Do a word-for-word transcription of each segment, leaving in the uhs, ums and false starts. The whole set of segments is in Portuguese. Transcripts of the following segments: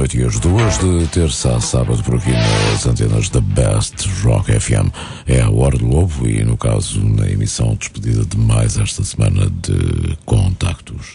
meia-noite e às duas, de terça a sábado, por aqui nas antenas da Best Rock F M. É a Hora do Lobo e, no caso, na emissão despedida de mais esta semana de Contactos.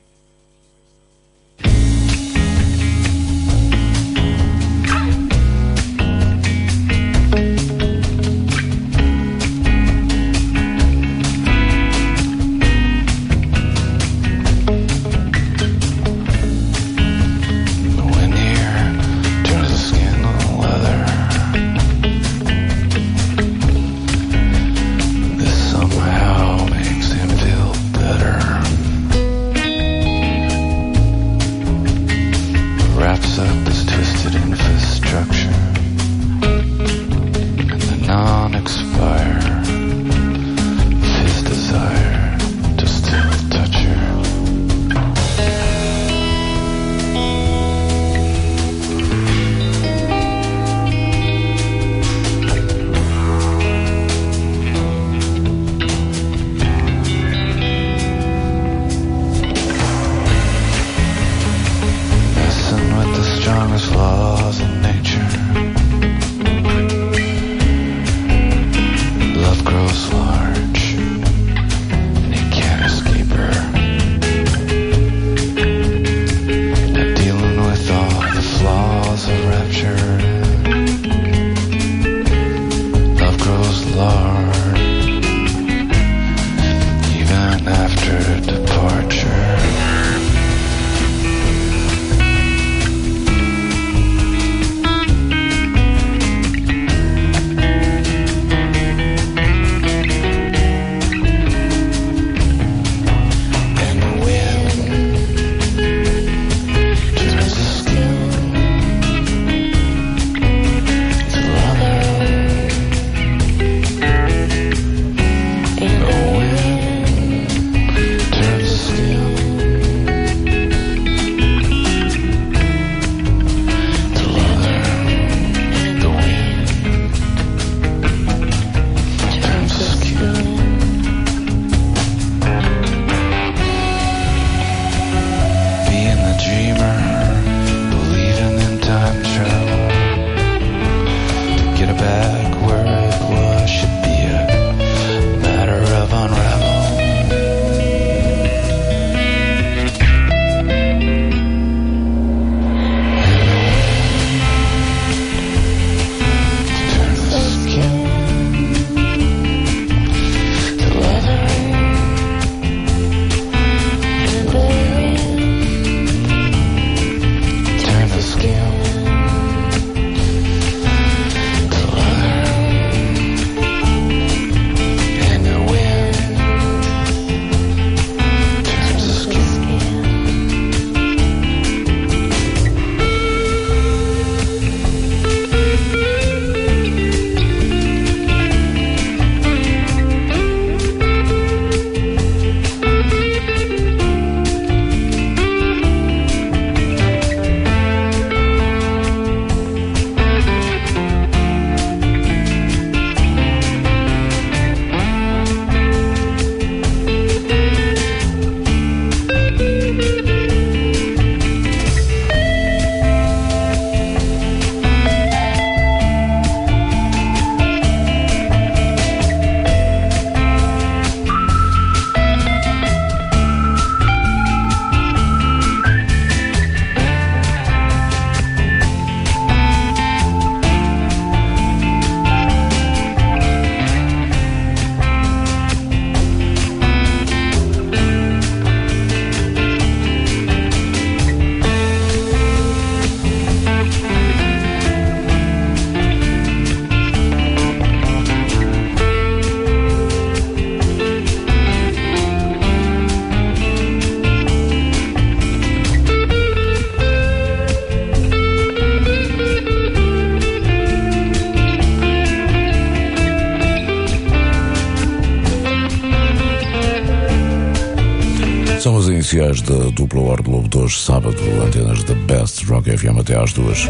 São as iniciais da dupla Hora do Lobo de hoje, sábado, antenas da Best Rock F M até às duas.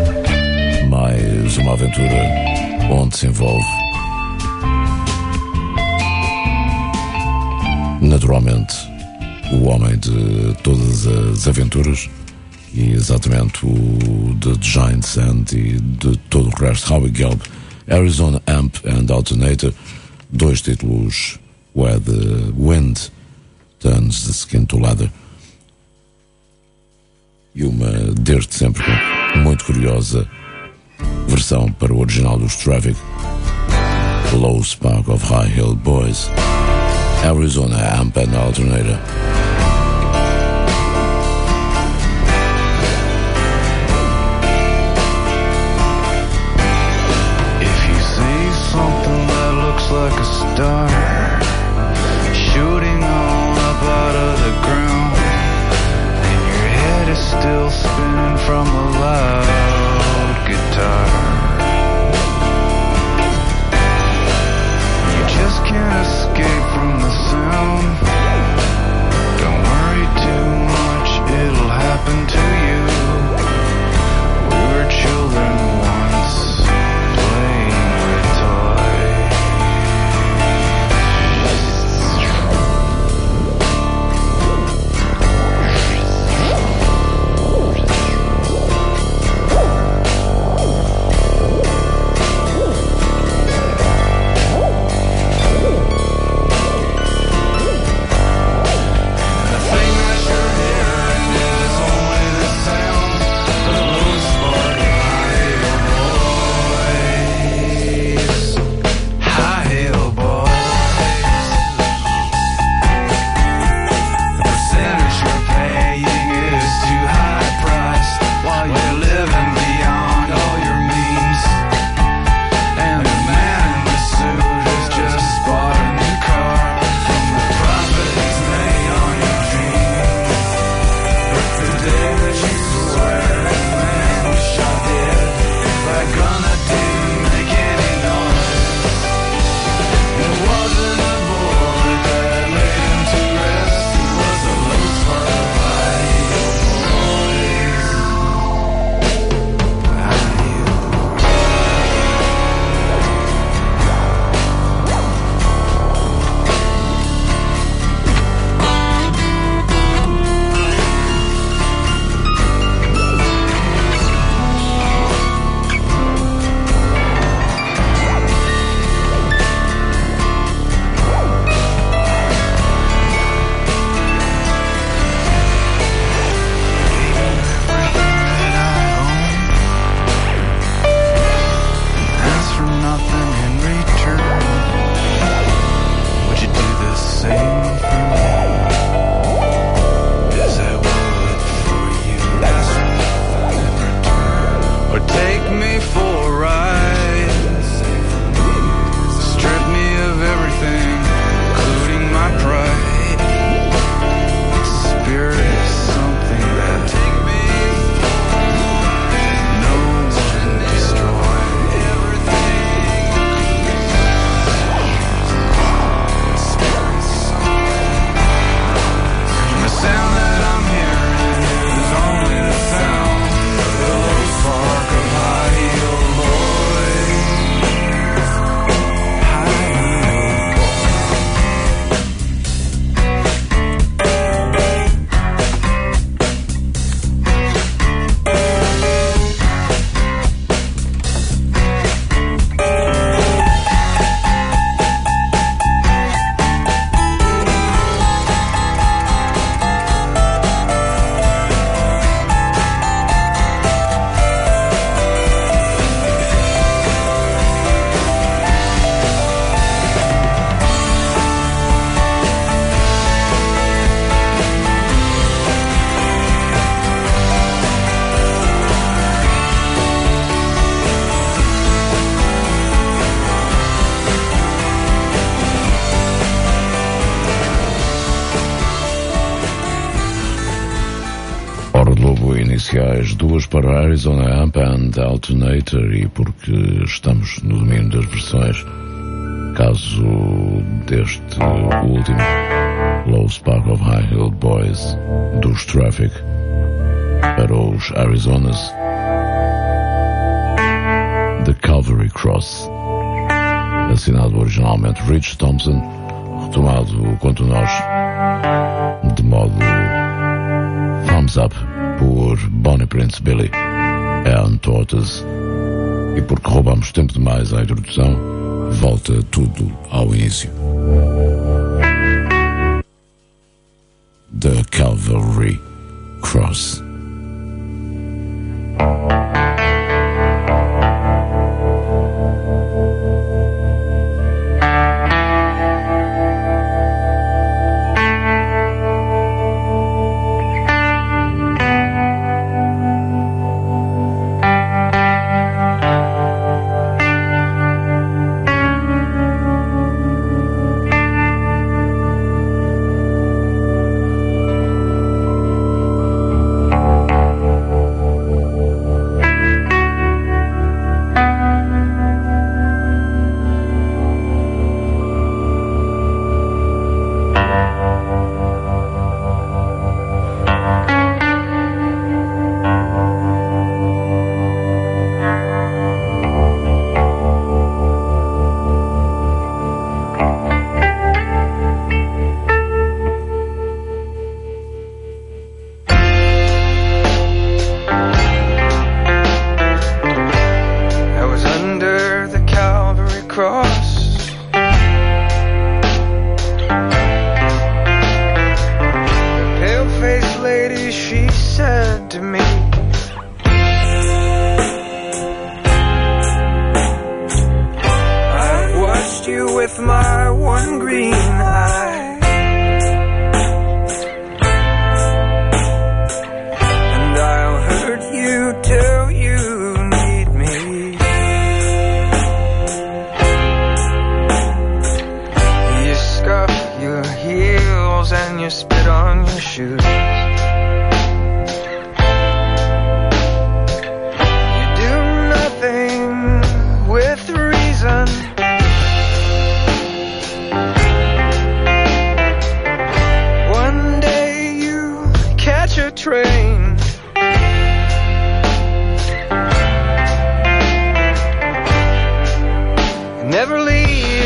Mais uma aventura onde se envolve, naturalmente, o homem de todas as aventuras, e exatamente o The Giants and e de todo o resto. Howie Gelb, Arizona Amp and Alternator, dois títulos Where the Wind Turns the Skin to Leather, e uma desde sempre muito curiosa versão para o original dos Traffic, Low Spark of High Hill Boys, Arizona Amp and Alternator. Like a star shooting on up out of the ground, and your head is still spinning from a loud guitar. You just can't escape from the sound. Don't worry too much, it'll happen to you. We were children once, playing with toys. Iniciais, duas para Arizona Amp and Alternator, e porque estamos no domínio das versões, caso deste último, Low Spark of High Hill Boys, dos Traffic, para os Arizonas, The Calvary Cross, assinado originalmente Rich Thompson, retomado quanto nós de modo Thumbs Up por Bonnie Prince Billy and Tortoise. E porque roubamos tempo demais à introdução, volta tudo ao início. The Calvary Cross.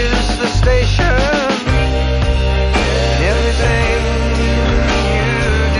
Everything you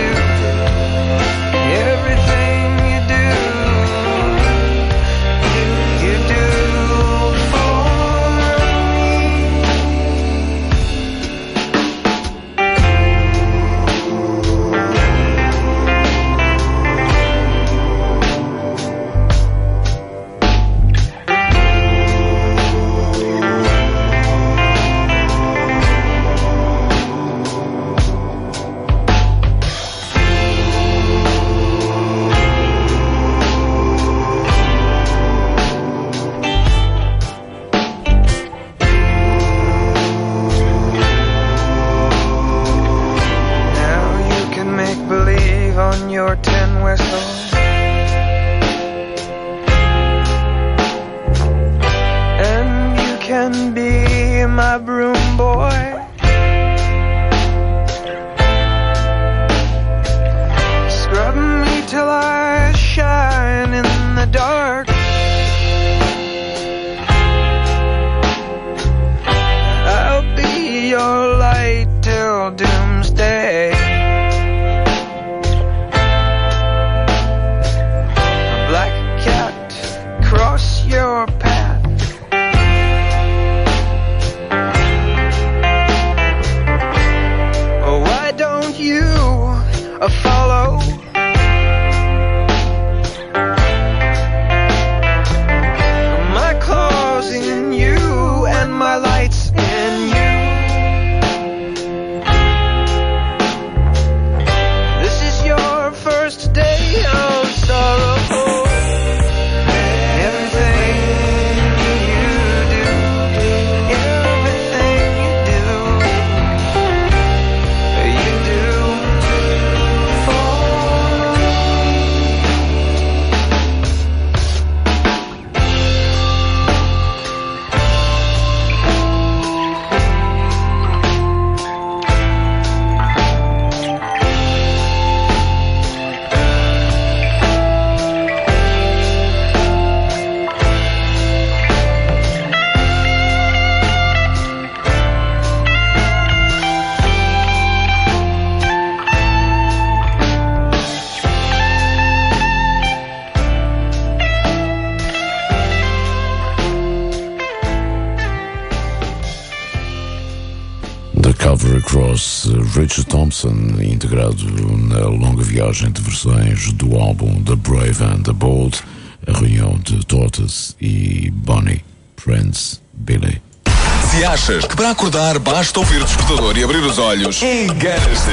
Calvary Cross, Richard Thompson, integrado na longa viagem de versões do álbum The Brave and the Bold, a reunião de Tortoise e Bonnie, Prince, Billy. Se achas que para acordar basta ouvir o despertador e abrir os olhos, enganas-te.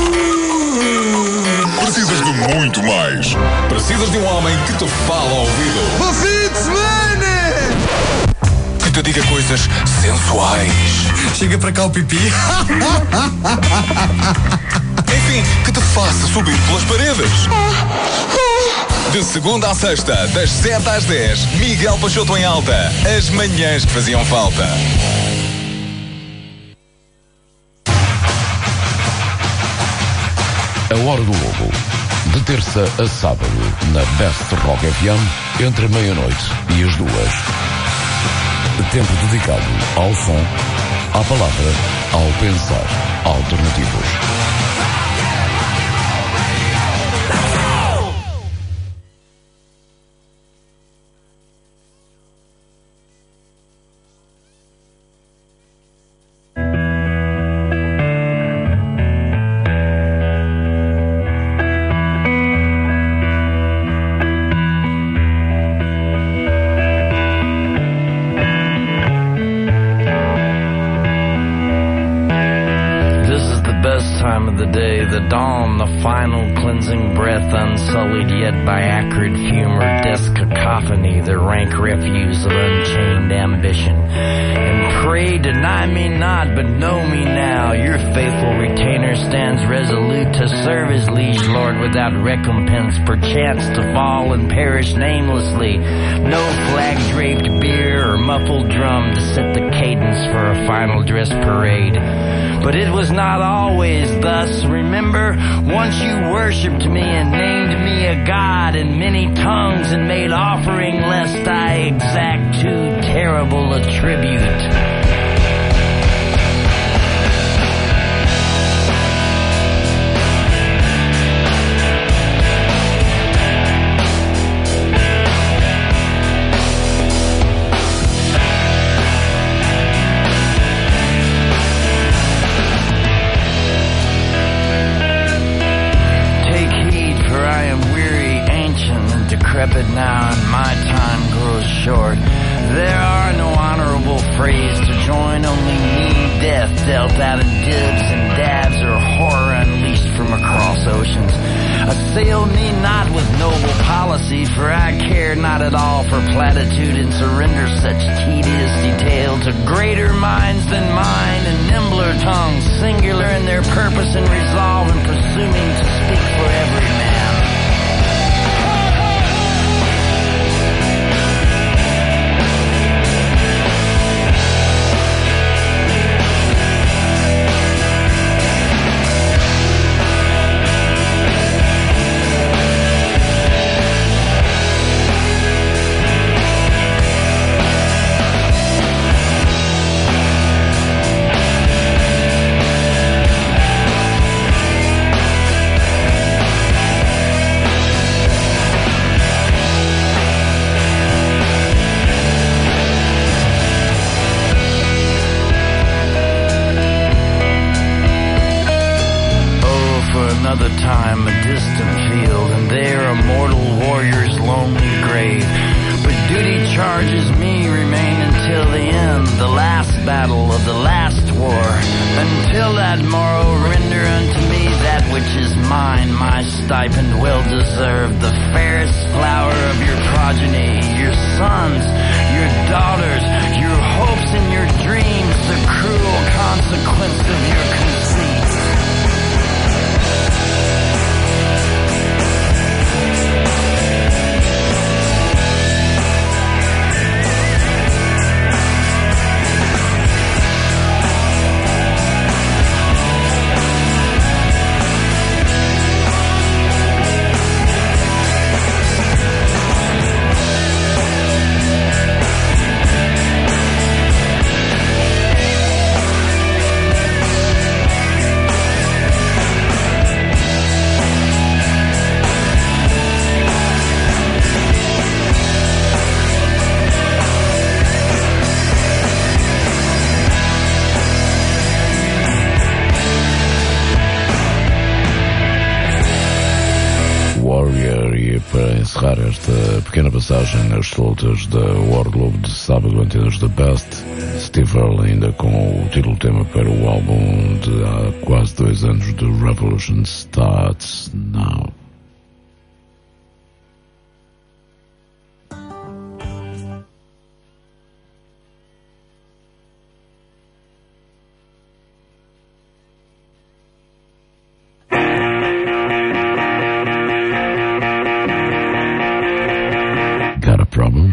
Precisas de muito mais. Precisas de um homem que te fala ao ouvido. Bom fim de semana! Que te diga coisas sensuais. Chega para cá o pipi. Enfim, que te faça subir pelas paredes. De segunda à sexta, das sete às dez, Miguel Peixoto em Alta. As manhãs que faziam falta. A Hora do Lobo, de terça a sábado, na Best Rock F M, entre a meia-noite e as duas. Tempo dedicado ao som, à palavra, ao pensar, alternativos. The day, the dawn, the final cleansing breath, unsullied yet by acrid fume or desk cacophony, the rank refuse of unchained ambition. And pray deny me not, but know me now. Your faithful retainer stands resolute to serve his liege lord without recompense, perchance to fall and perish namelessly. No flag-draped bier or muffled drum to set the cadence for a final dress parade. But it was not always thus. Remember, once you worshipped me and named me a god in many tongues and made offering lest I exact too terrible a tribute. Decrepit now and my time grows short. There are no honorable phrase to join, only me, death dealt out in dibs and dabs or horror unleashed from across oceans. Assail me not with noble policy, for I care not at all for platitude and surrender such tedious detail to greater minds than mine and nimbler tongues, singular in their purpose and resolve and presuming to speak for every man. Another time, a distant field, and there a mortal warrior's lonely grave. But duty charges me remain until the end, the last battle of the last war. Until that morrow, render unto me that which is mine, my stipend well deserved, the fairest flower of your progeny, your sons, your daughters, your hopes and your dreams, the cruel consequence of your conceit. encerrar esta pequena passagem nas soltas da War Globe de sábado, antenas da Best, Steve Earle ainda com o título tema para o álbum de há quase dois anos de Revolution Starts Now. Got a problem?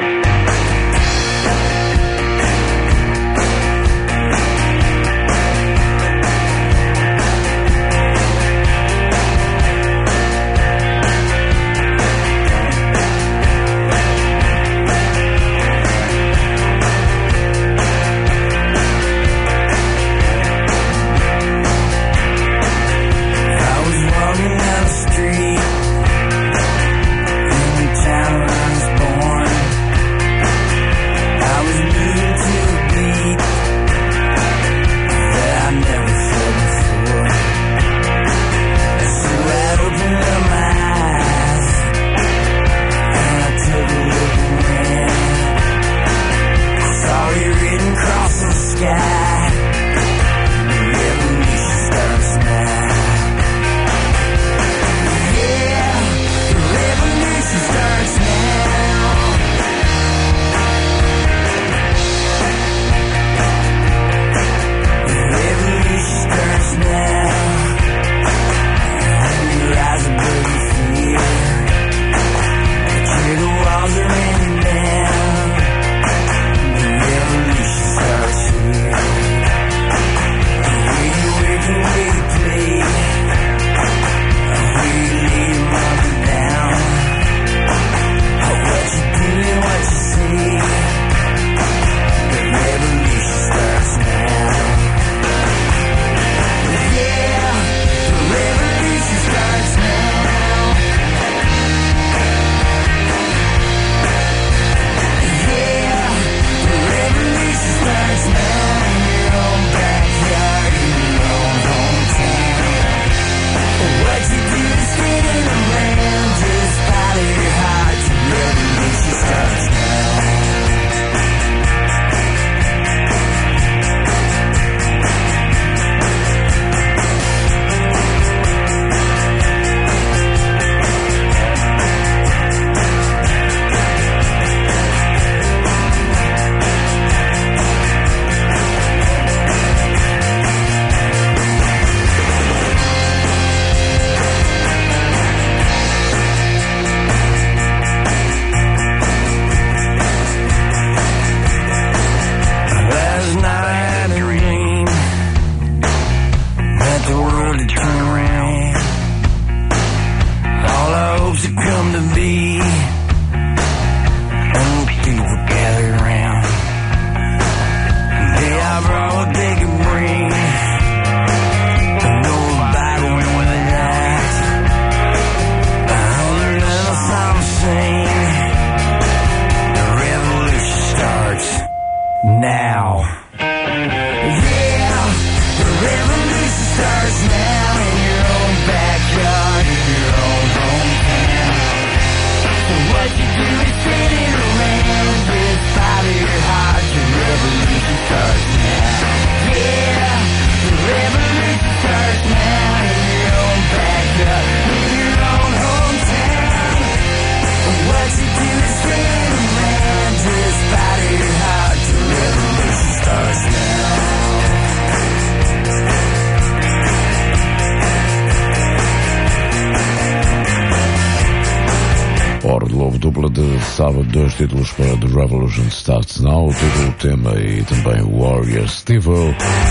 Sábado, dois títulos para The Revolution Starts Now, o título, o tema e também o Warrior Steve Earle.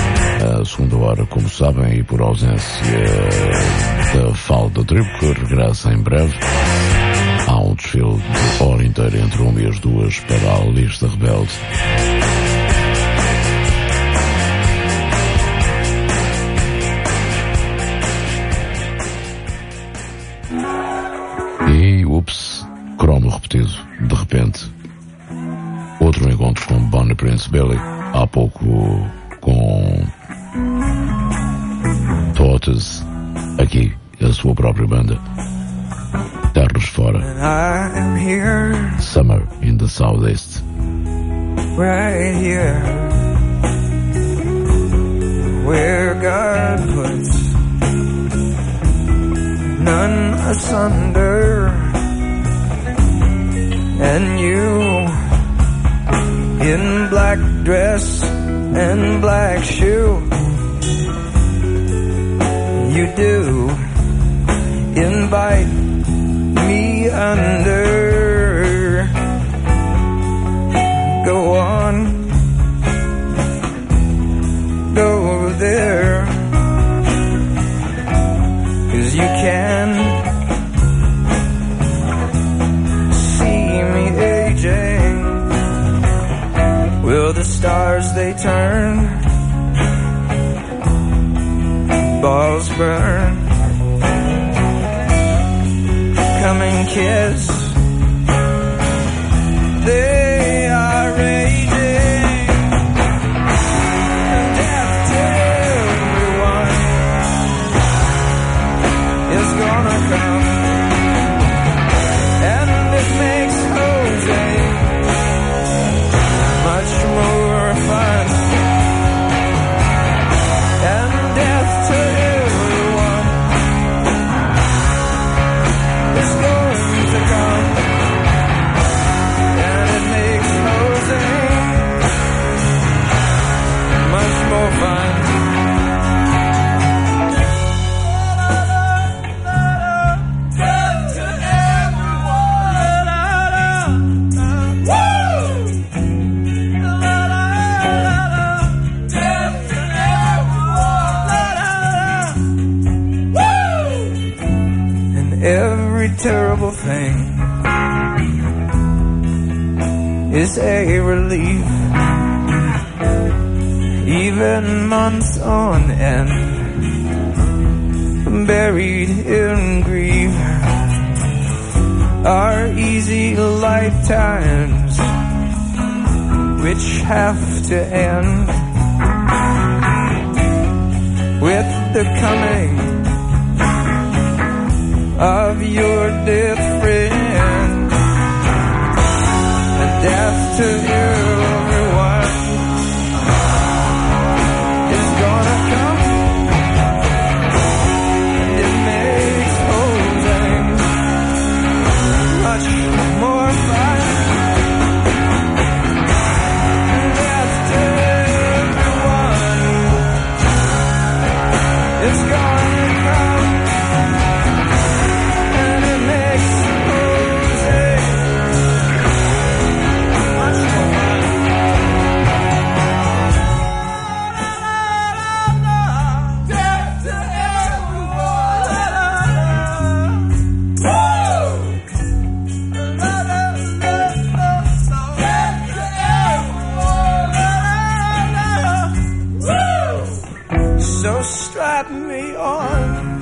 A segunda hora, como sabem, e por ausência da falda tribo, que regressa em breve. Há um desfile de hora inteira entre uma e as duas para a lista rebelde. E, ups, cromo repetido, de repente. Outro encontro com Bonnie Prince Billy, há pouco com Tortoise, aqui a sua própria banda. Terras fora. I am here, Summer in the Southeast. right here, where God puts none asunder, and you in black dress and black shoe. You do invite me under. Go on, go there, 'cause you can see me aging. Will the stars they turn, balls burn. Come and kiss. They are raging. Death to everyone is gonna come, and it makes Jose much more fun. And death to everyone is going to come, and it makes Jose much more fun. Death to everyone. Woo! Death to everyone. Woo! And every terrible thing is a relief. Even months on end, buried in grief, are easy lifetimes which have to end with the coming of your dear friend. And death to everyone is gonna come, and it makes Jose much more fun. Death to everyone is gonna come, and it makes Jose much more fun. Death to everyone. Woo! Death to everyone. Woo! So strap me on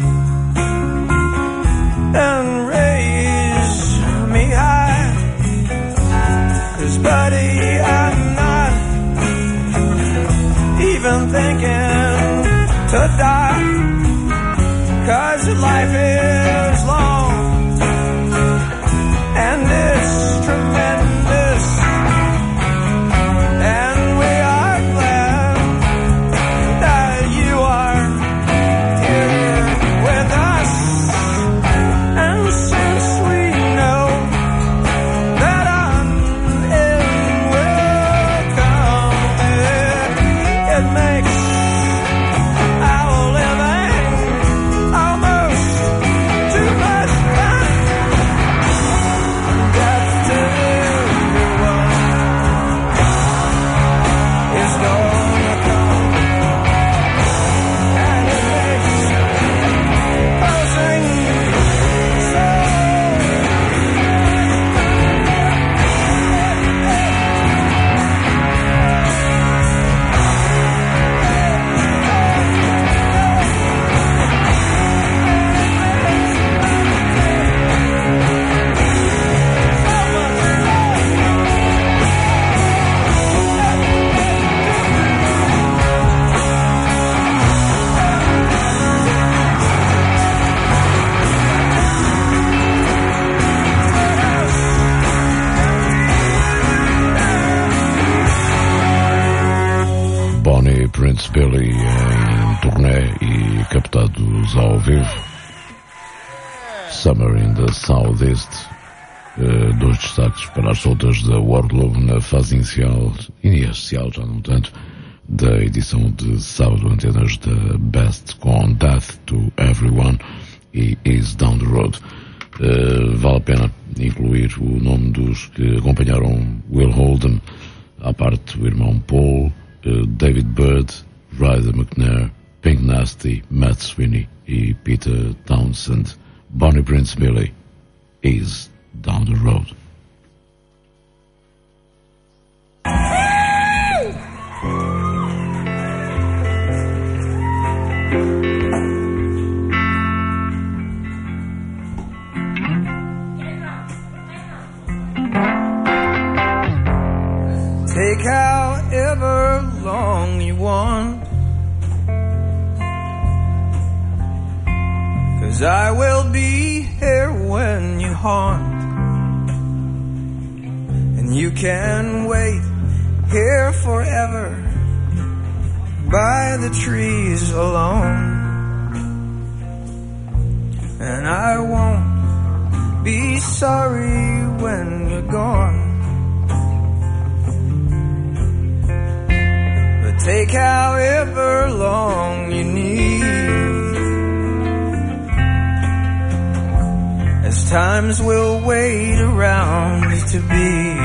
and raise me high, 'cause buddy, I'm not even thinking to die, 'cause life is long and it's tremendous, and we are glad that you are here with us. And since we know that an end will come, it, it makes our living almost Billy em turnê e captados ao vivo. Summer in the Southeast, uh, dois destaques para as soltas da Wardlow na fase inicial, inicial já não tanto, da edição de sábado, antenas da Best, com Death to Everyone e Is Down the Road. Uh, vale a pena incluir o nome dos que acompanharam Will Holden, à parte do irmão Paul, uh, David Bird, Ryder McNair, Pink Nasty, Matt Sweeney e Peter Townsend. Bonnie Prince Billy, Is Down the Road. Take however long you want, 'cause I will be here when you haunt, and you can wait here forever by the trees alone, and I won't be sorry when you're gone. Take however long you need, as times will wait around to be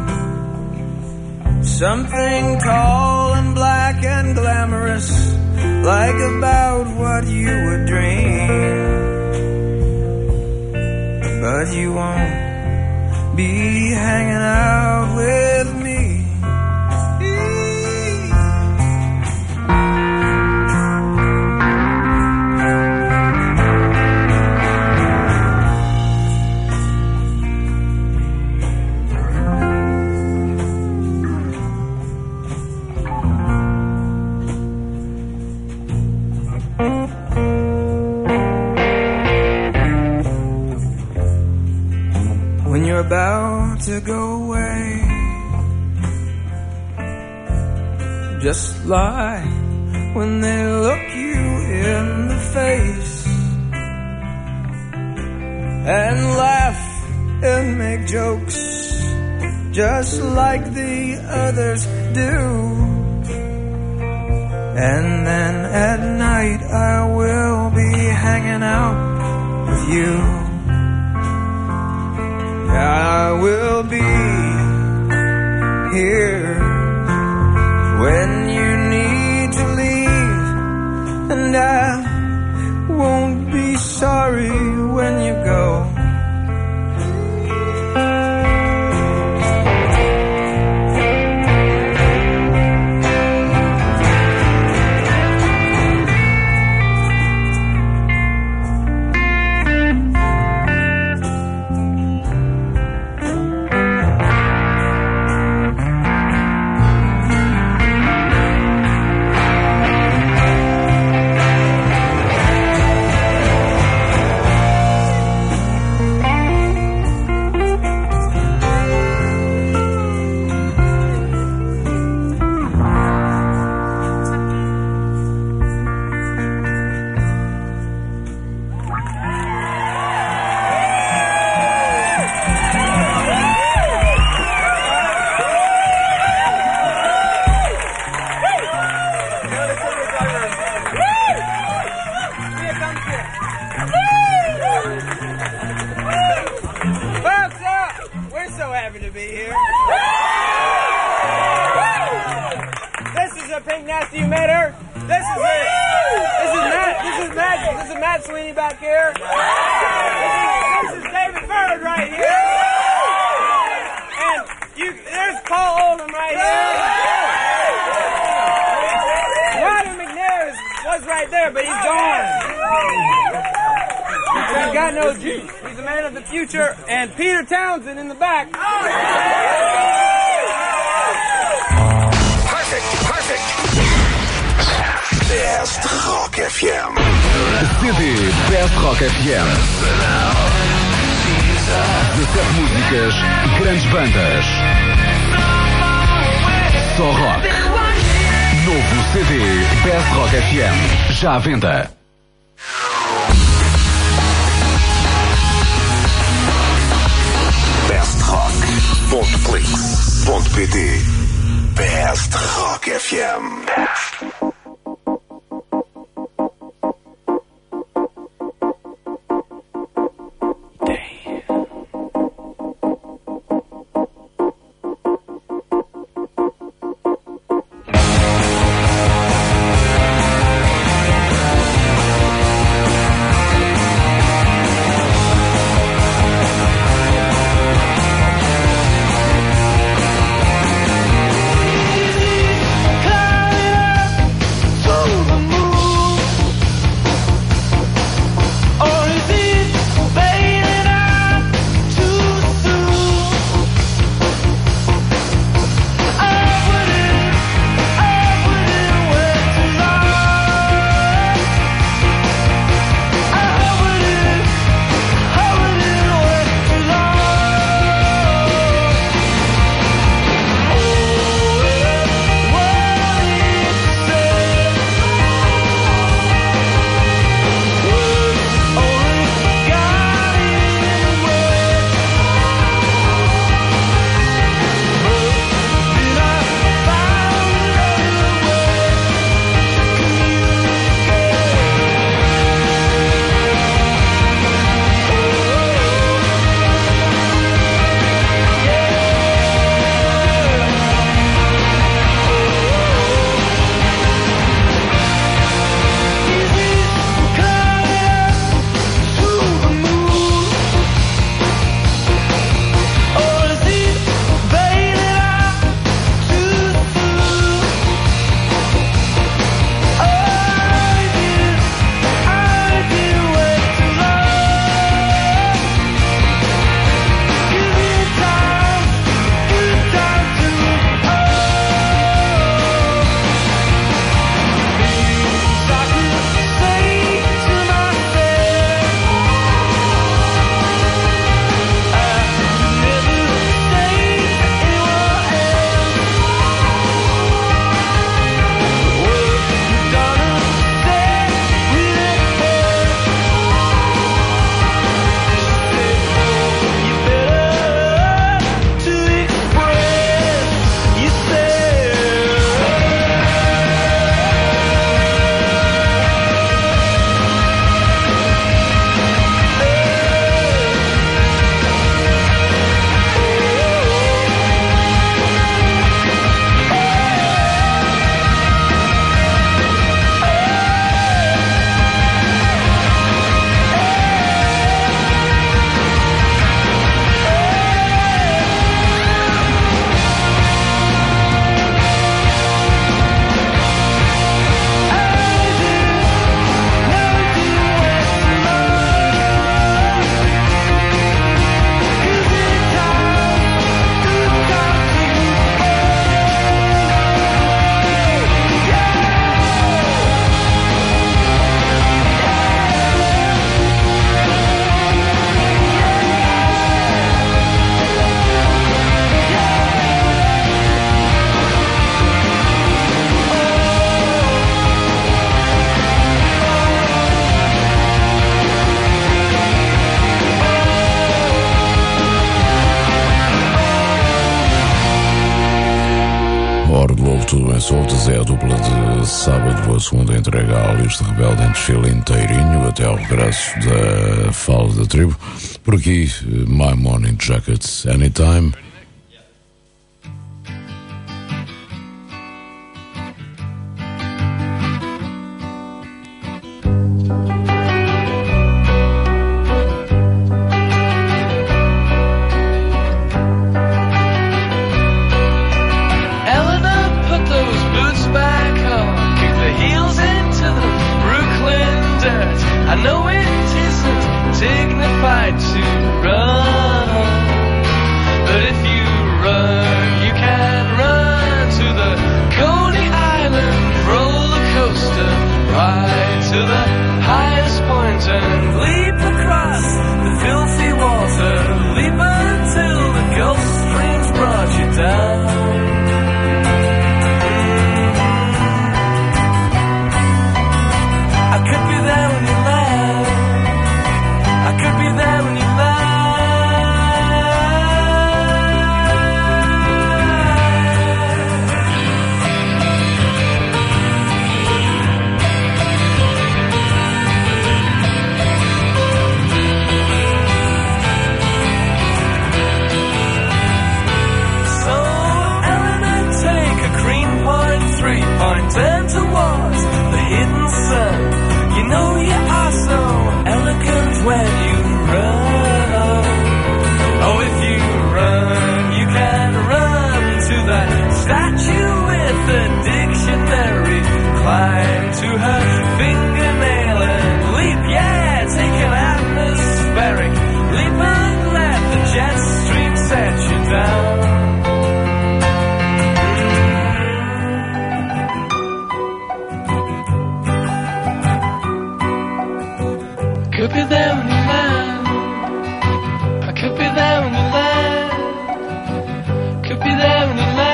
something tall and black and glamorous, like about what you would dream. But you won't be hanging out with me. About to go away, just like when they look you in the face and laugh and make jokes just like the others do, and then at night I will be hanging out with you. I will be here when you need to leave, and I won't be sorry when you go. And Peter Townsend in the back. Perfect, perfect. Best Rock F M. C D Best Rock F M. dezessete músicas, grandes bandas. Só rock. Novo C D Best Rock F M. Já à venda. best rock ponto clix ponto p t. Best Rock F M. Tudo em Soltas é a dupla de sábado, a segunda entrega à lista rebelde em desfile inteirinho até ao regresso da fala da tribo. Por aqui, My Morning Jacket, Anytime. Down. to her fingernail and leap, yeah, take an atmospheric leap and let the jet stream set you down. Could be the only man, I could be the only land, could be the only land.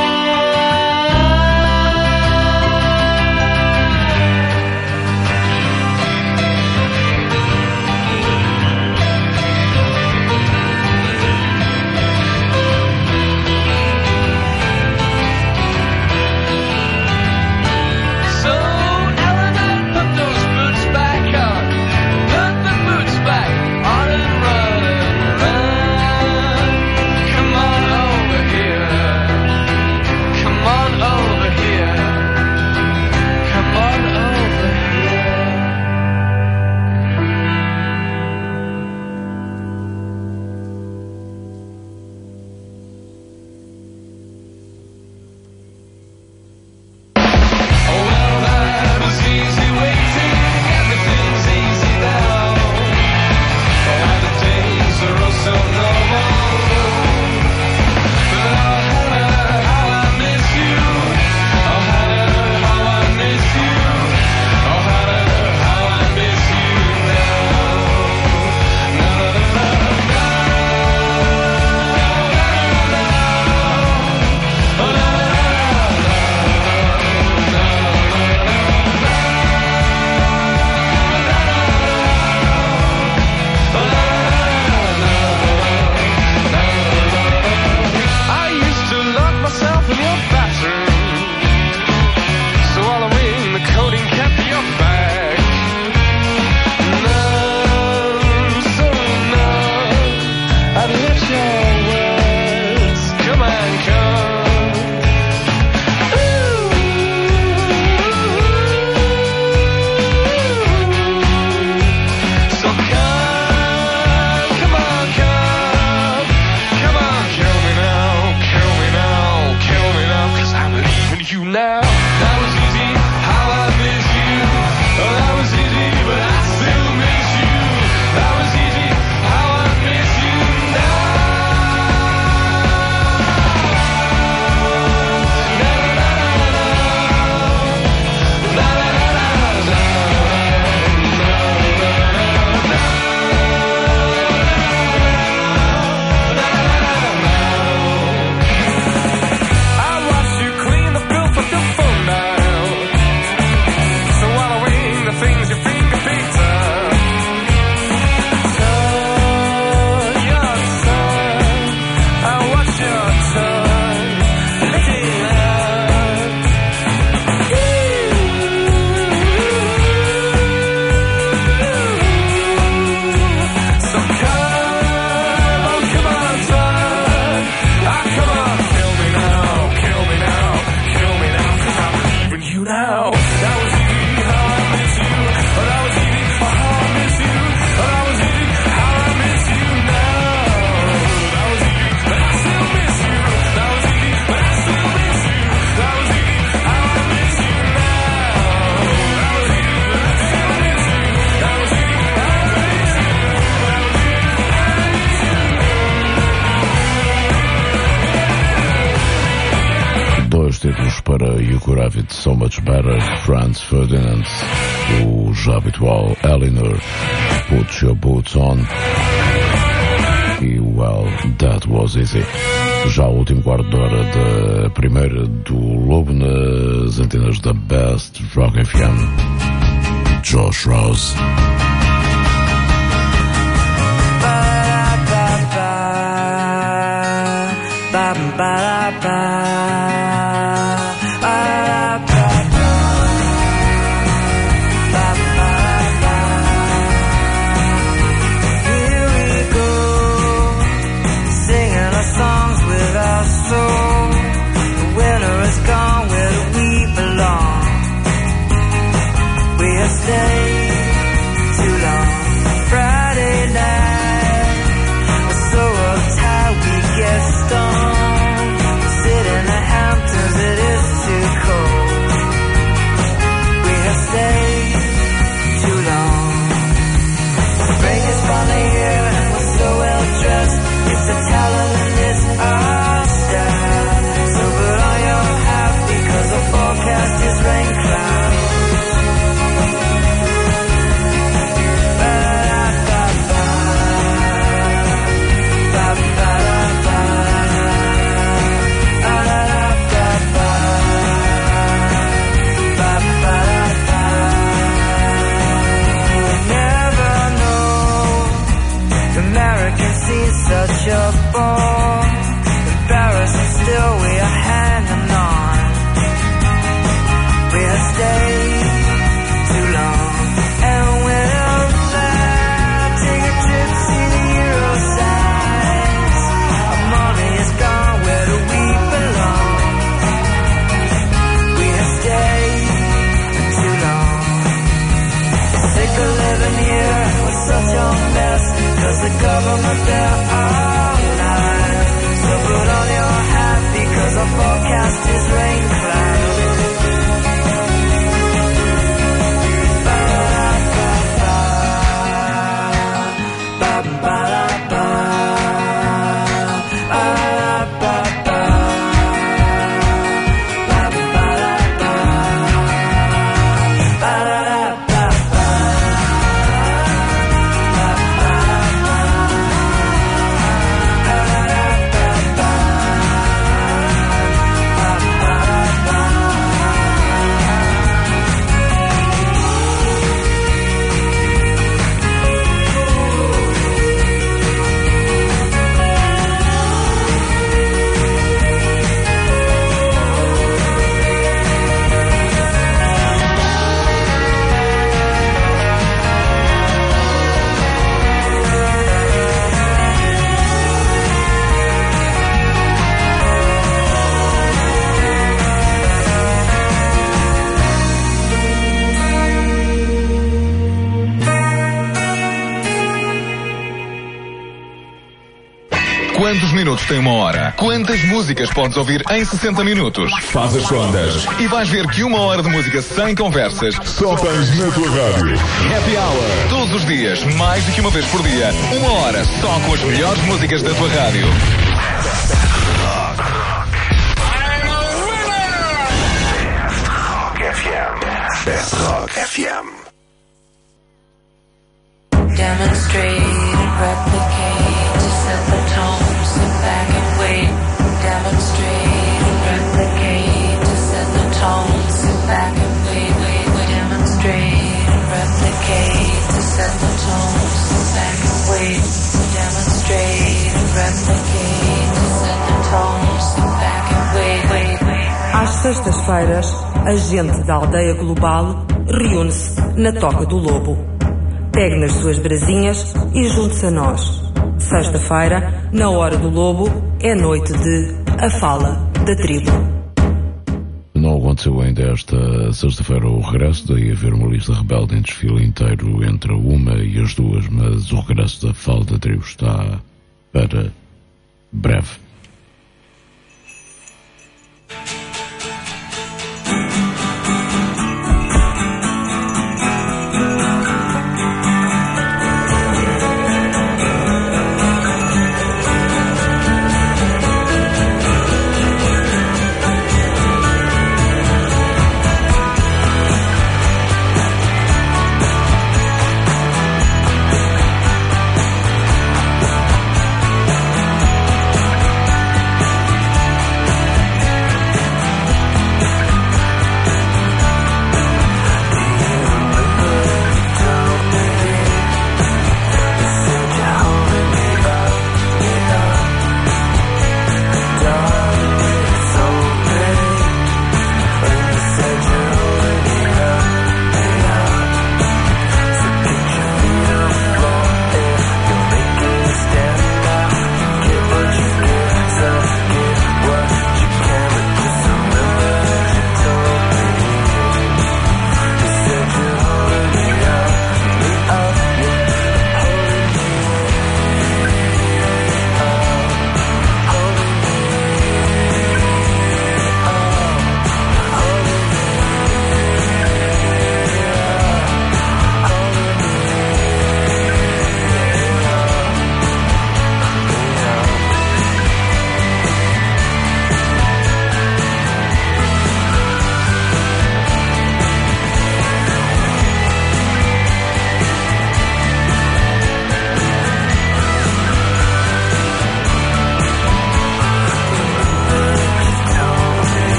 So Eleanor, put those boots back on, put the boots back on and run and run. Come on over here, come on over here, come on over here. Oh well, that was easy waiting, everything's easy now. Oh, the days are oh so normal. But oh, Hannah, how I miss you. Oh, Hannah, how I miss you. Oh, Hannah, how I miss you now. Na na na na na. Oh, na na I used to lock myself in your bathroom, swallowing the codeine kept your back. Numb, so numb, I'd let your words come and come. Ooh. So come, come on, come. Come on, kill me now, kill me now, kill me now, 'cause I believe in you now. That was easy, how I miss you. Oh, that was easy, but I still miss you. That was easy, how I miss you now. Na na na na na, na na na na na, I watched you clean the filth of your phone dial, swallowing the things your finger picked up. Turn your tongue, I watch your tongue licking up. So come, oh come on, son, ah come on, kill me now, kill me now, kill me now, 'cause I believe in you now. That was easy, how I miss you. Oh, that was easy, oh, how I miss you. Oh, that was easy, how I miss you now. That was easy, but I still miss you. That was easy, but I still miss you. That was easy, how I miss you now. That was easy, but I still miss you. That was easy, how I miss you. That was easy, how I miss you. Dois títulos para You Could Have It So Much Better, Franz Ferdinand, o já habitual Eleanor, Put Your Boots On, e Well, That Was Easy. Já o último quarto de hora da primeira do Lobo nas antenas da Best Rock F M. Josh Rose. Here we go, singing our songs with our soul. The winter is gone, where do we belong? We have stayed too long. Friday night, we're so uptight we get stoned. Sit in the Hamptons, it is too cold. We minutos tem uma hora. Quantas músicas podes ouvir em sessenta minutos? Faz as contas. E vais ver que uma hora de música sem conversas só tens na tua rádio. Happy Hour. Todos os dias, mais do que uma vez por dia. Uma hora só com as melhores músicas da tua rádio. Best Rock F M. Demonstrate and replicate to set the tone, sit back and wait. Demonstrate and replicate to set the tone, sit back and wait, wait, wait. Demonstrate and replicate to set the tone, sit back and wait. Demonstrate and replicate to set the tone, sit back and wait, wait, wait. Às sextas-feiras, a gente da Aldeia Global reúne-se na Toca do Lobo. Pegue nas suas brasinhas e junte-se a nós. Sexta-feira, na Hora do Lobo, é noite de A Fala da Tribo. Não aconteceu ainda esta sexta-feira o regresso, daí haver uma lista rebelde em desfile inteiro entre a uma e as duas, mas o regresso da Fala da Tribo está para breve.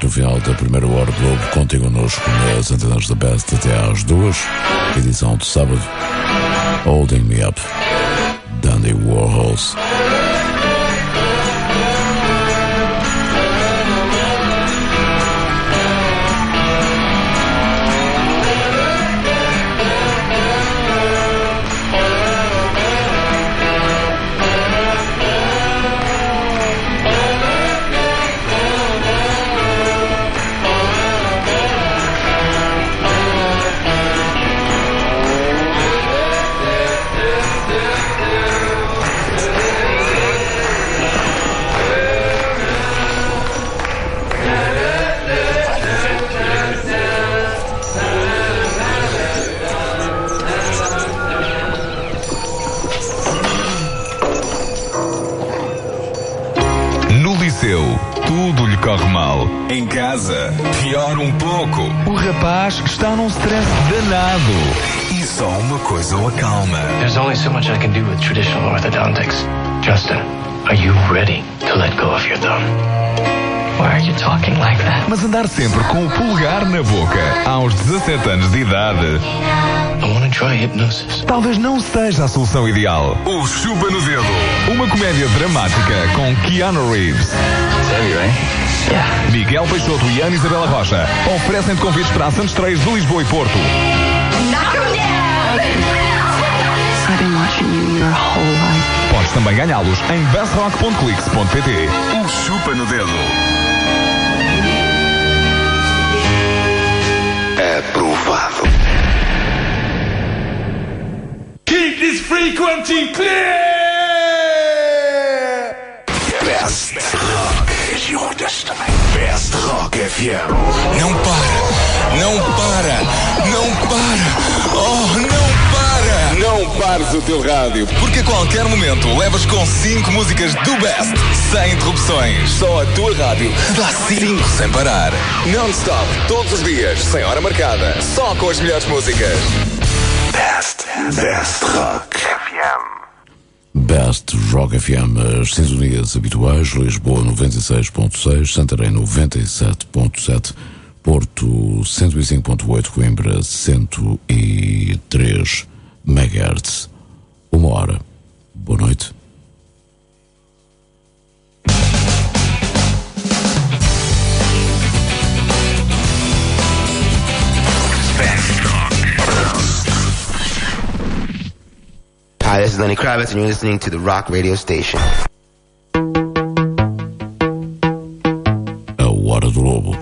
no final da primeira hora do Globo. Contem connosco nas antenas da Best até às duas. Edição de sábado. Holding Me Up, Dandy Warhols. Tudo lhe corre mal. Em casa, pior um pouco. O rapaz está num stress danado. E só uma coisa o acalma. There's only so much I can do with traditional orthodontics. Justin, are you ready to let go of your thumb? Why are you talking like that? Mas andar sempre com o polegar na boca aos dezassete anos de idade, I want to try hypnosis. talvez não seja a solução ideal. O Chupa no Dedo, uma comédia dramática com Keanu Reeves. Heavy, right? Yeah. Miguel Peixoto e Ana Isabela Rocha oferecem-te convites para as Santos Três de Lisboa e Porto. Knock 'em down! I've been watching you your whole life. Podes também ganhá-los em best rock ponto clix ponto pt. O Chupa no Dedo. Aprovado. Keep this frequency clear! Best Rock is your destiny. Best Rock F M. Não para, não para, não para, oh, não para! Não pares o teu rádio, porque a qualquer momento levas com cinco músicas do Best, sem interrupções. Só a tua rádio dá cinco sem parar. Non-stop, todos os dias, sem hora marcada, só com as melhores músicas. Best, Best Rock F M. Best Rock F M, as sintonias habituais: Lisboa noventa e seis ponto seis, Santarém noventa e sete ponto sete, Porto cento e cinco ponto oito, Coimbra cento e três megahertz. Uma hora. Boa noite. Hi, this is Lenny Kravitz, and you're listening to the Rock Radio Station. A Hora do Lobo.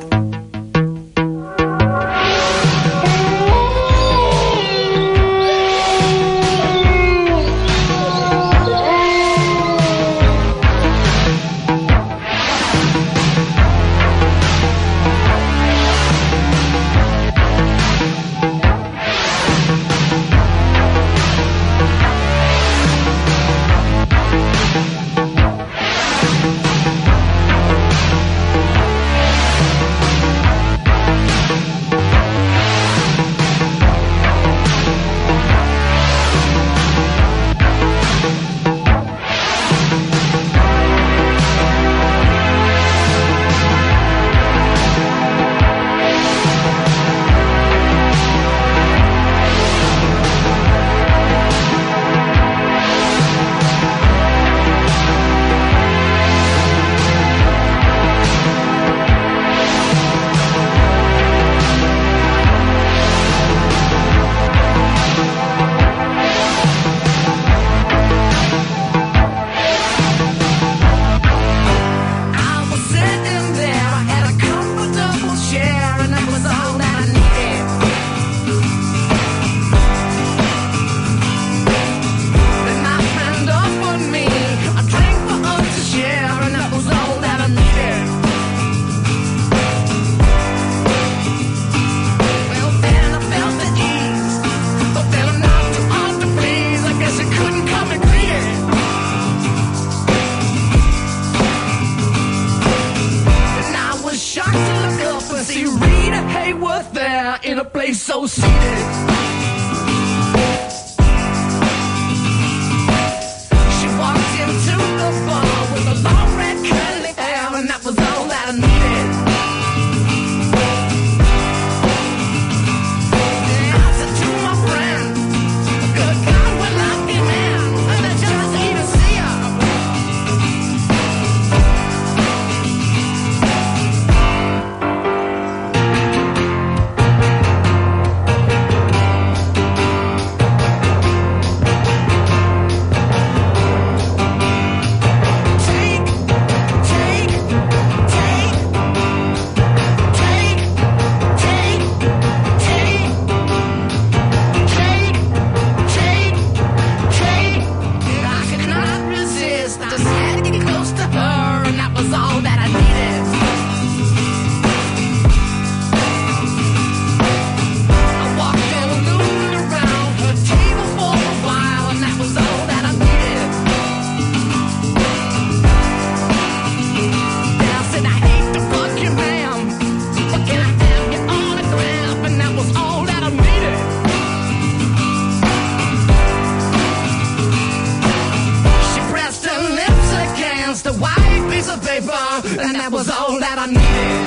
and that was all that I needed.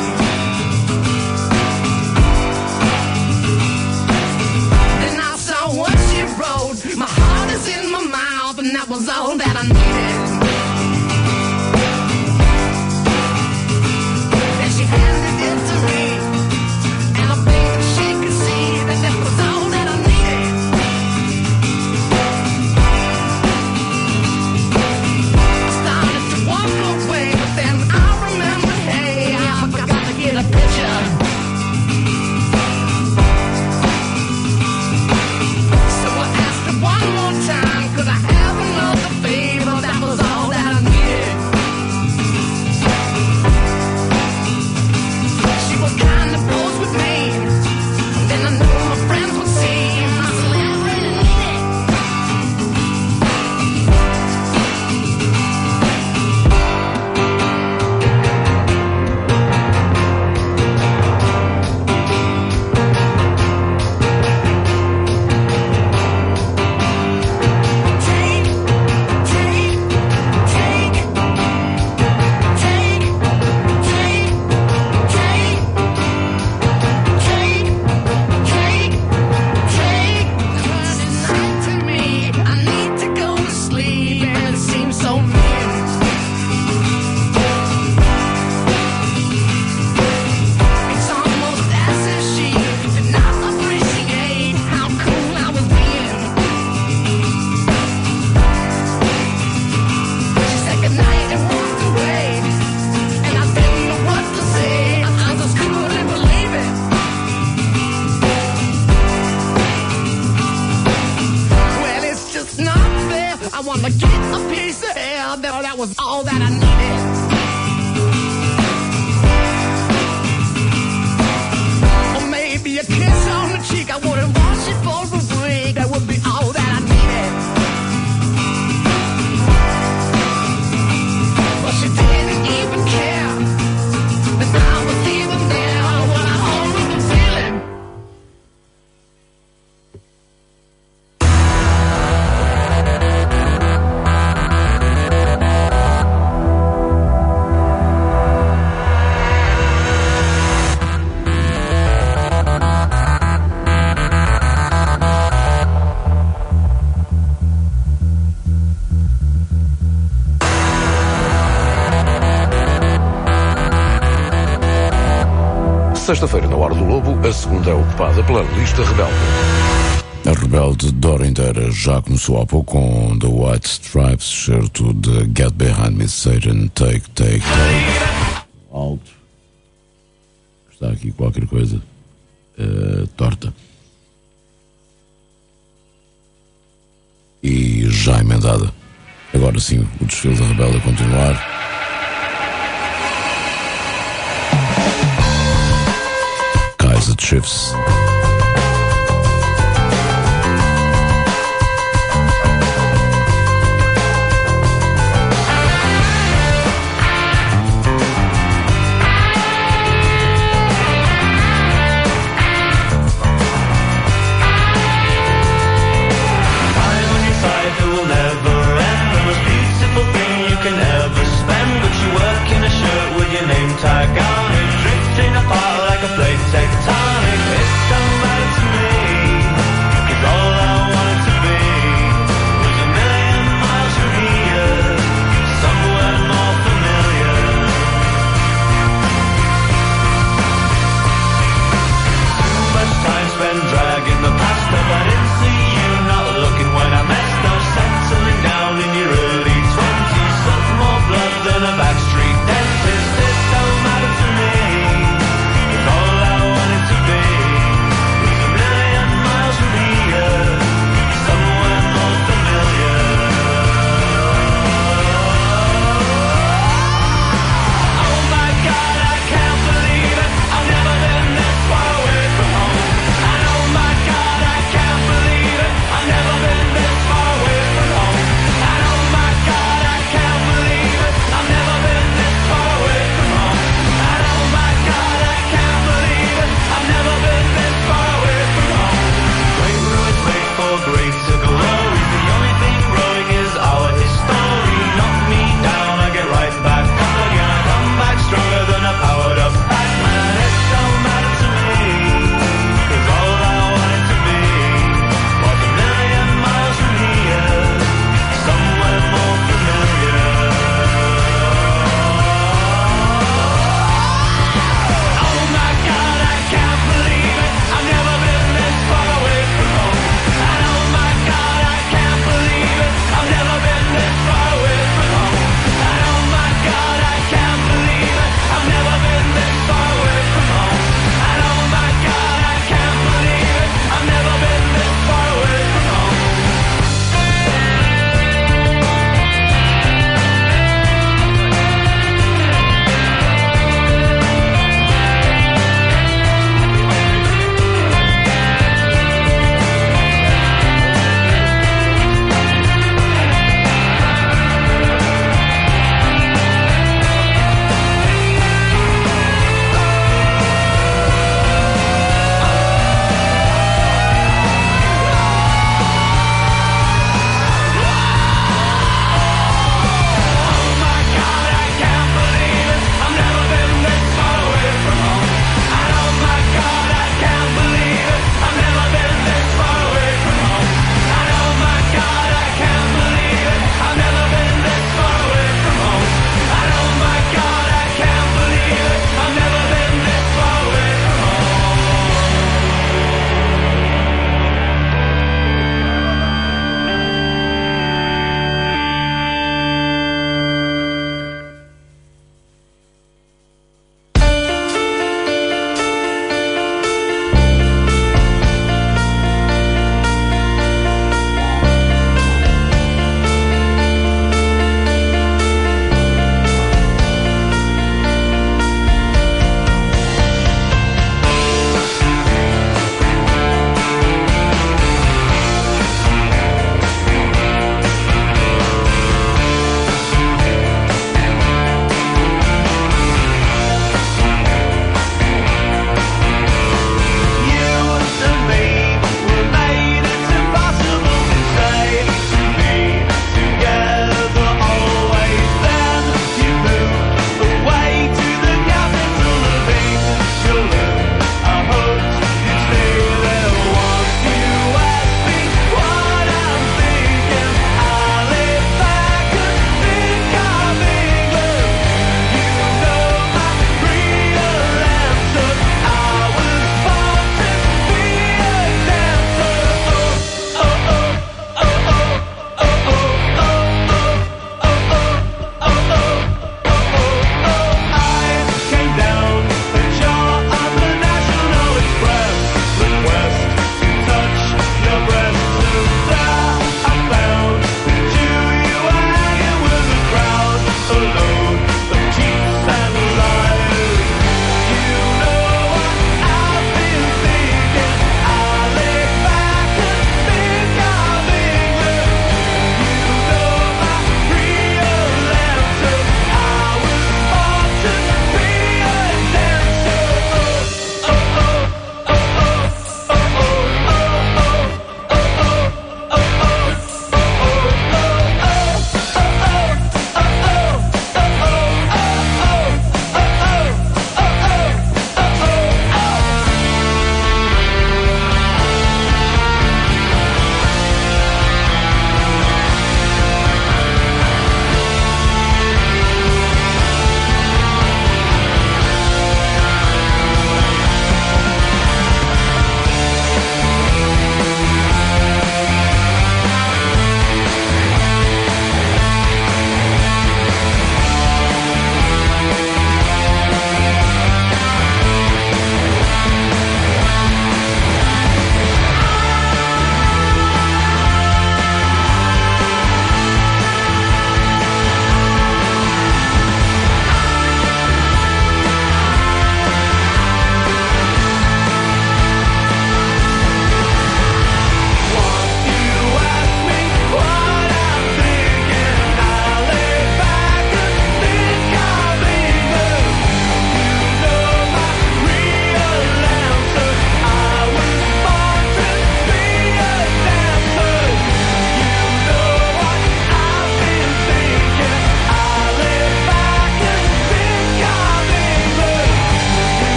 Then I saw what she wrote. My heart is in my mouth, and that was all that I needed. Then she handed it to me, and I think that she could see that that was all that I needed. I started to walk away, but then I remembered, hey, I forgot to get a picture. So I asked her one more time, could I have another favor? That was all that I needed. She was kind to pose with me, and then I knew my friends would see. And I said, I really need it. Take, take, take, take, take, take, take, take, take. Good night to me. I need to go to sleep, and it seems so mean. It's almost as if she did not appreciate how cool I was being. She said goodnight and walked away, and I didn't know what to say. I just couldn't believe it. Well, it's just not fair. I wanna get a piece of air. That, that was all that I needed. Or maybe a kiss on the cheek. I wouldn't wash it for a week. That would be all that I needed. But she didn't even care that I was even there. Well, I always been feeling. Sexta-feira, na Hora do Lobo, a segunda é ocupada pela lista rebelde. A rebelde de hora inteira já começou há pouco com The White Stripes, certo de Get Behind Me, Satan, Take, Take, Take. Alto. Está aqui qualquer coisa uh, torta. E já emendada. Agora sim, o desfile da rebelde a continuar. Kaiser Chiefs. Tag on it, drifting apart like a plate tectonic. It's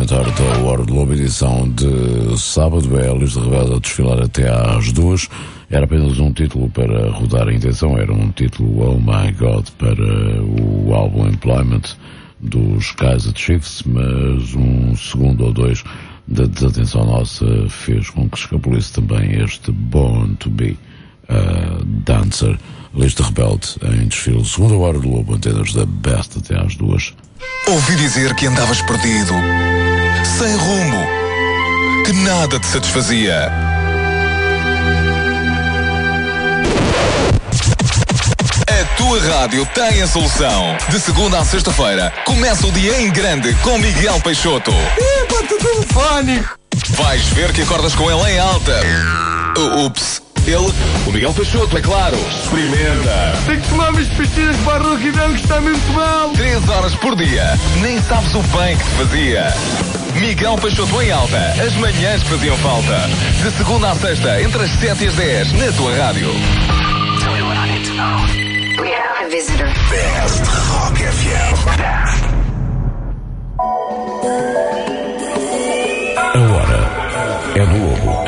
complementar da Hora do Lobo, edição de sábado. É a lista rebelde a desfilar até às duas. Era apenas um título para rodar. A intenção era um título Oh My God para o álbum Employment dos Kaiser Chiefs, mas um segundo ou dois da desatenção nossa fez com que escapulisse também este Born to Be a Dancer. Lista rebelde em desfile. Segunda Hora do Lobo, antenas da Best até às duas. Ouvi dizer que andavas perdido, sem rumo, que nada te satisfazia. A tua rádio tem a solução. De segunda à sexta-feira, começa o dia em grande com Miguel Peixoto. Epa, tu telefónico! Vais ver que acordas com ele em alta. Uh, ups. Ele, o Miguel Peixoto, é claro. Experimenta. Tem que tomar umas pastilhas para a rouquidão que está muito mal. Três horas por dia. Nem sabes o bem que te fazia. Miguel Peixoto em alta. As manhãs que faziam falta. De segunda à sexta, entre as sete e as dez, na tua rádio. Tell me what I need to know. We have a visitor. Best Rock F M. A hora é do Lobo.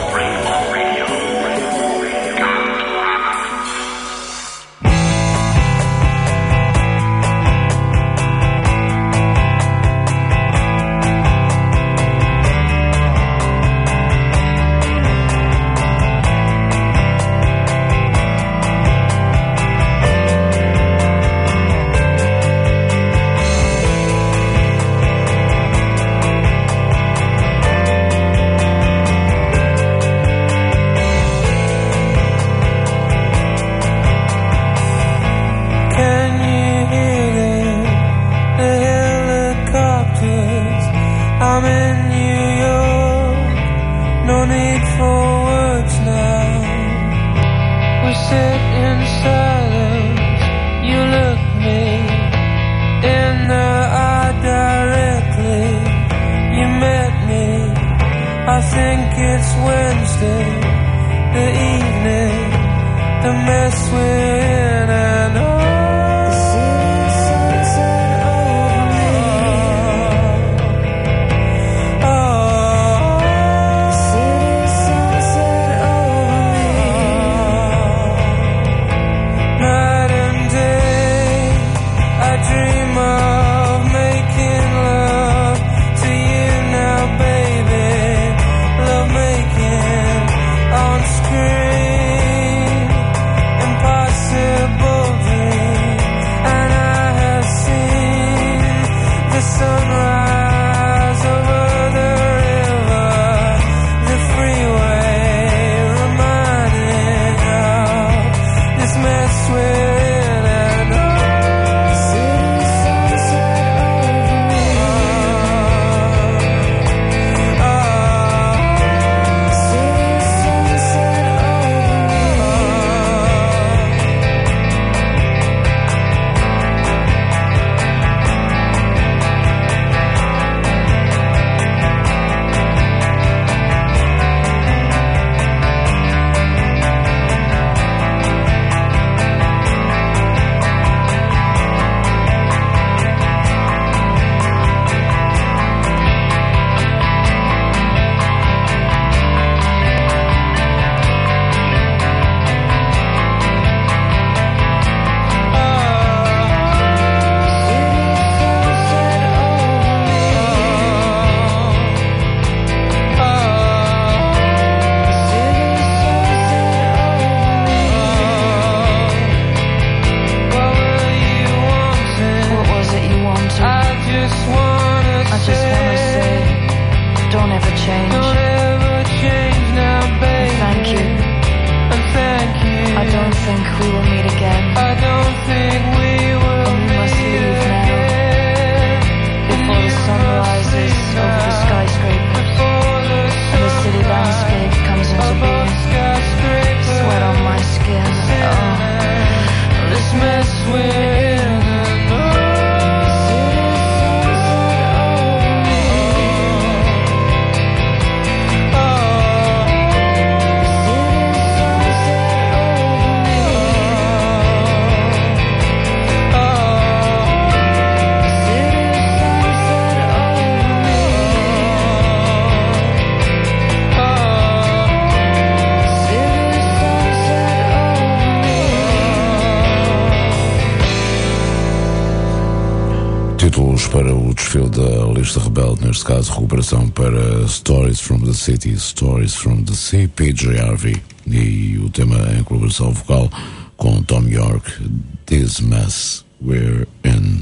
Títulos para o desfile da lista rebelde, neste caso recuperação para Stories from the City, Stories from the Sea, P J Harvey, e o tema em colaboração vocal com Tom York, This Mess We're In.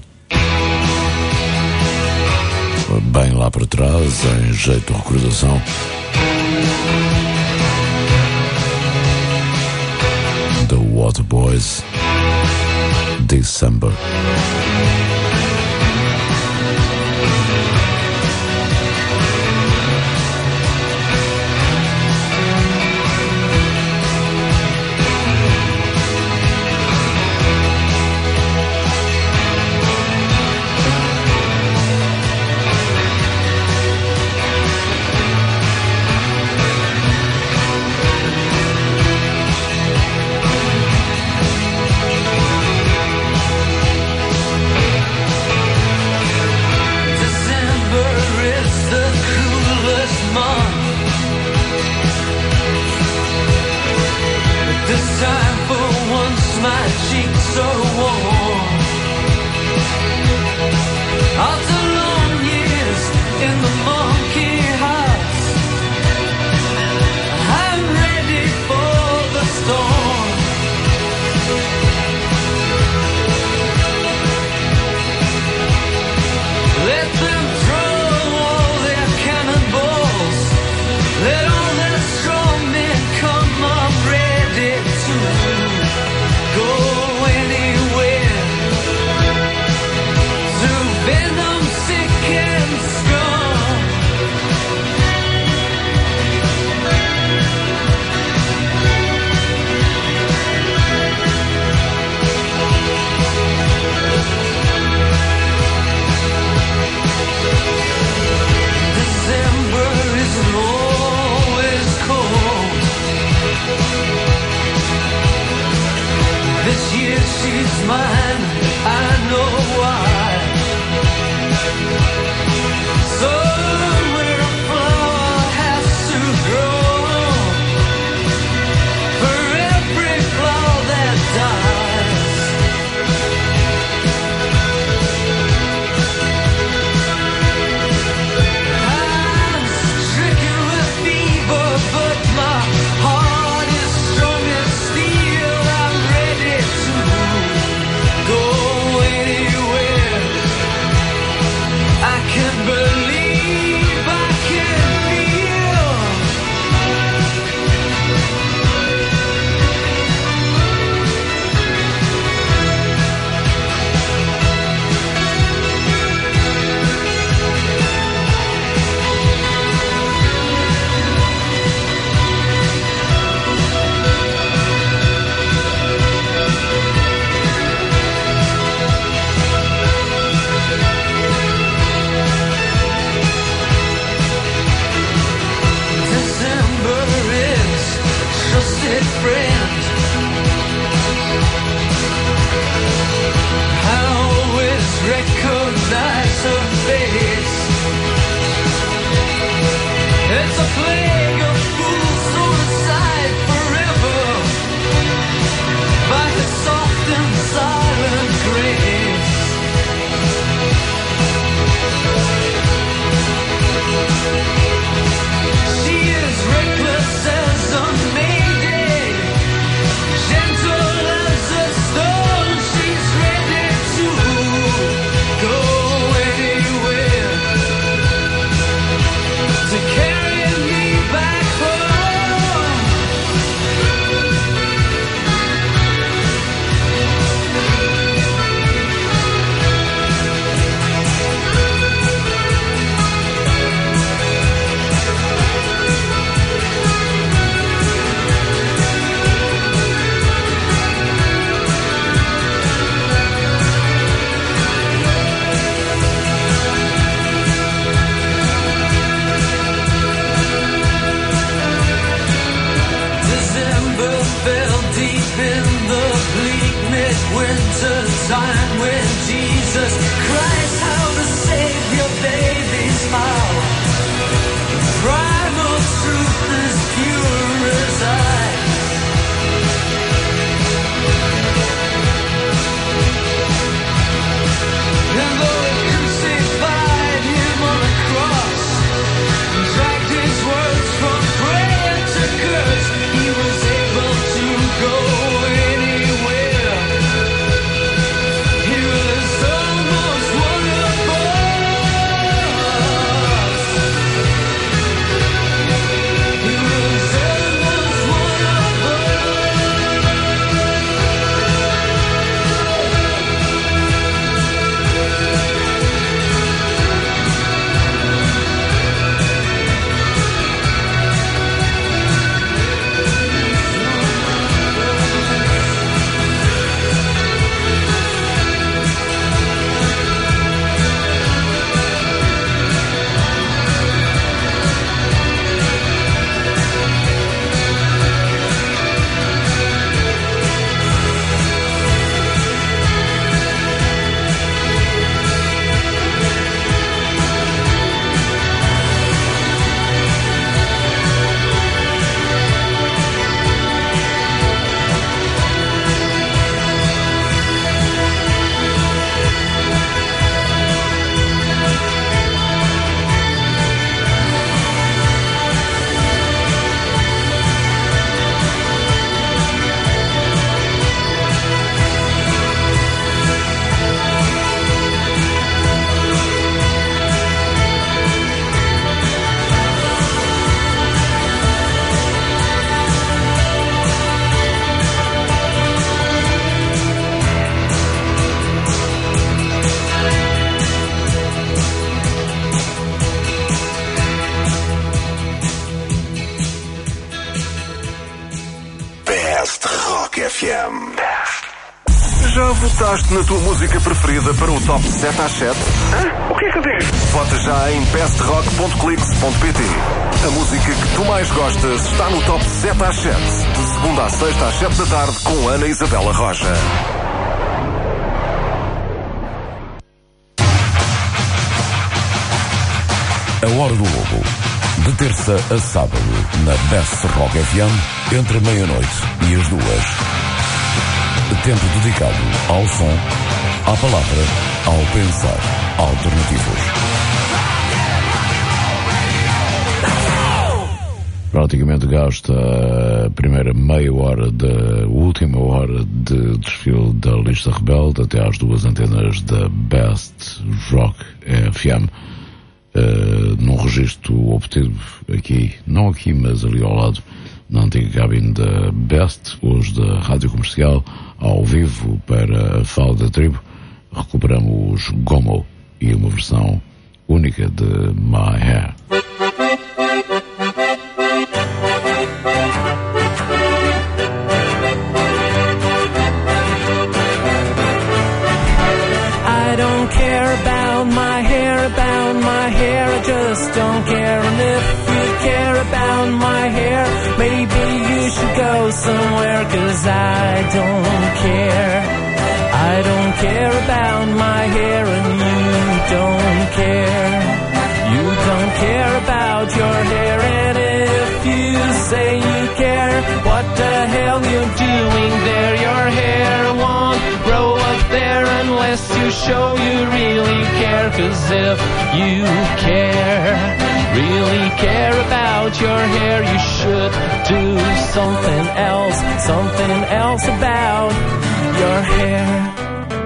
Bem lá para trás, em jeito de recordação, The Waterboys, December. Pensaste na tua música preferida para o Top sete às sete? Hã? O que é que eu digo? Vota já em best rock ponto clix ponto pt. A música que tu mais gostas está no Top sete às sete. De segunda à sexta às sete da tarde com Ana Isabela Roja. A Hora do Lobo. De terça a sábado, na Best Rock F M, entre a meia-noite e as duas. Tempo dedicado ao som, à palavra, ao pensar. Alternativos. Praticamente gasta a primeira meia hora da última hora de desfile da lista rebelde até às duas antenas da Best Rock F M. Uh, num registro obtido aqui, não aqui, mas ali ao lado, na antiga cabine da Best, hoje da Rádio Comercial, ao vivo para a Fala da Tribo, recuperamos Gomo e uma versão única de My Hair. I don't care about my hair, about my hair, I just don't care. And if you care about my hair, maybe you should go somewhere, 'cause I don't care. I don't care about my hair and you don't care. You don't care about your hair, and if you say you care, what the hell you doing there? Your hair won't grow up there unless you show you really care. 'Cause if you care, really care about your hair, you should do something else, something else about your hair.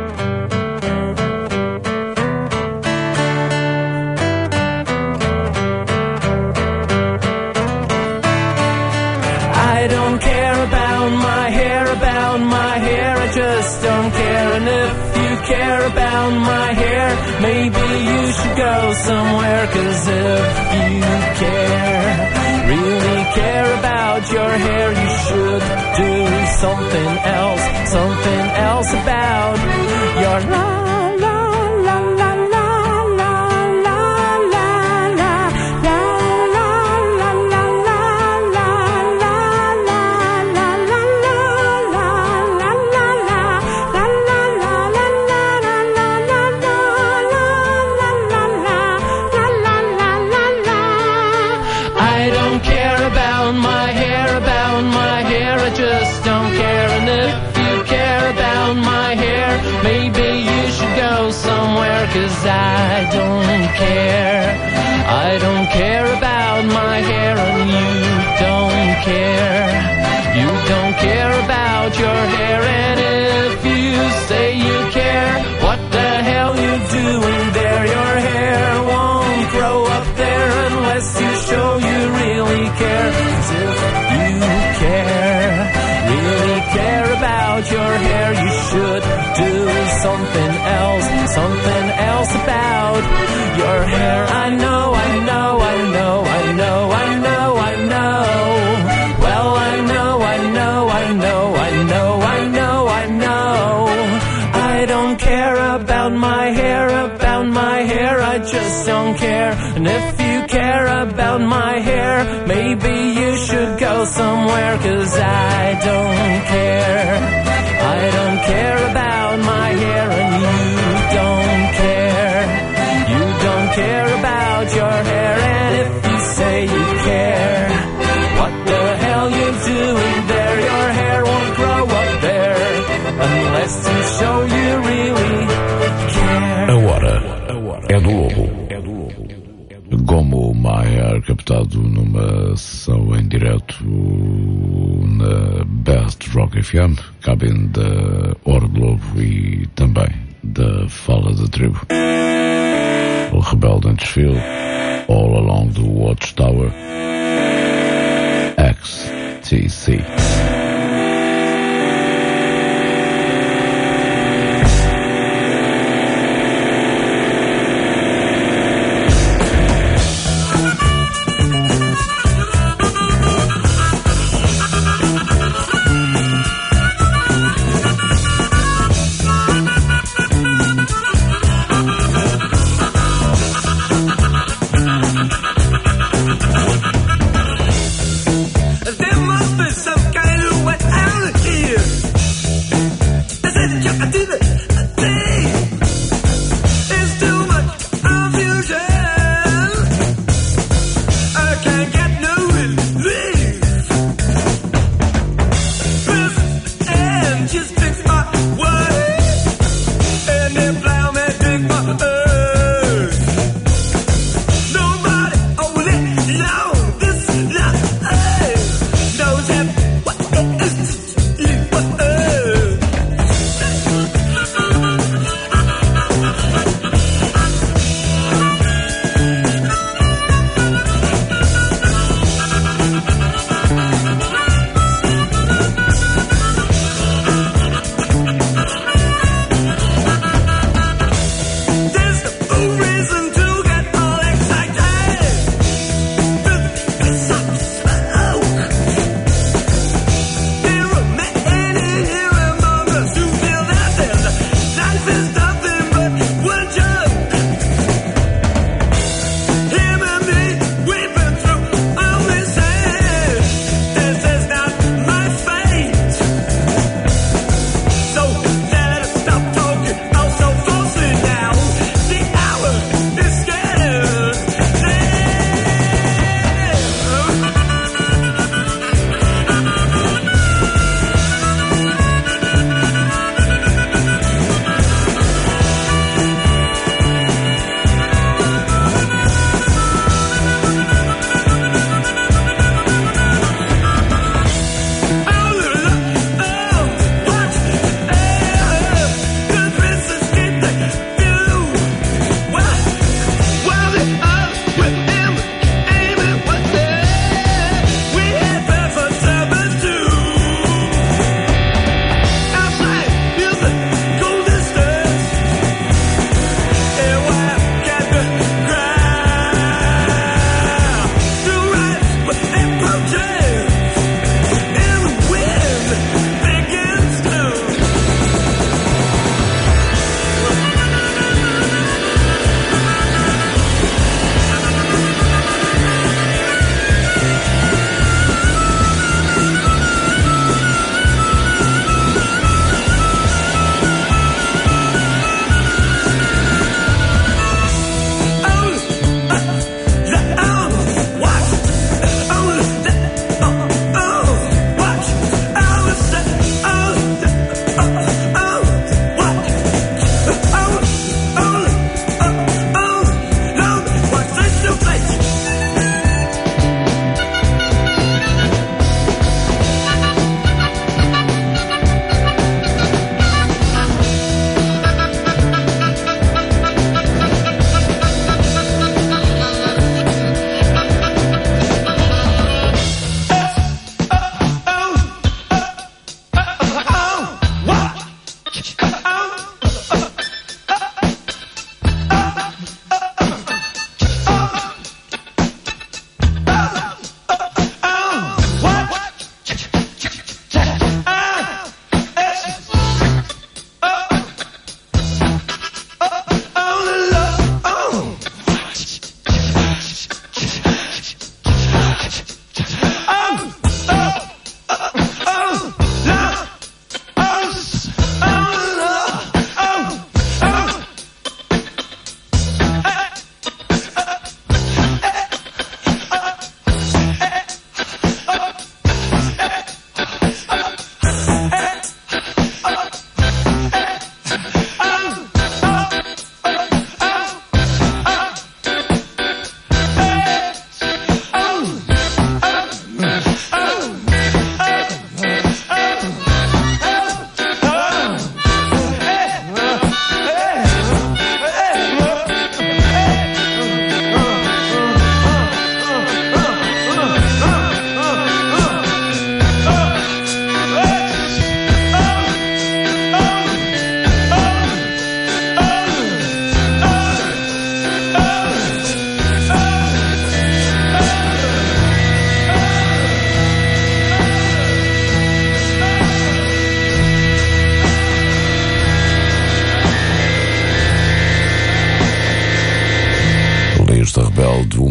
I don't care about my hair, about my hair, I just don't care. And if you care about my hair, maybe you should go somewhere. 'Cause if you care, really care about your hair, you should do something else, something else about your life. Cause I don't care. I don't care about my hair and you don't care. You don't care about your hair, and if you say you care, what the hell you doing there? Your hair won't grow up there unless you show you really care. 'Cause if you care, really care about your hair, you should do something else, something else about your hair. I know, I know, I know, I know, I know, I know. Well, I know, I know, I know, I know, I know, I know. I don't care about my hair, about my hair, I just don't care. And if you care about my hair, maybe you should go somewhere, 'cause I don't care. I don't care about my hair and you don't care. You don't care about your hair, and if you say you care, what the hell you doing there? Your hair won't grow up there unless you show you really care. A hora é do lobo. Gomo My Hair, captado numa sessão em direto na Best Rock F M, cabine da Hora do Lobo e também da Fala da Tribo. O Rebelde em desfile, All Along the Watchtower, X T C.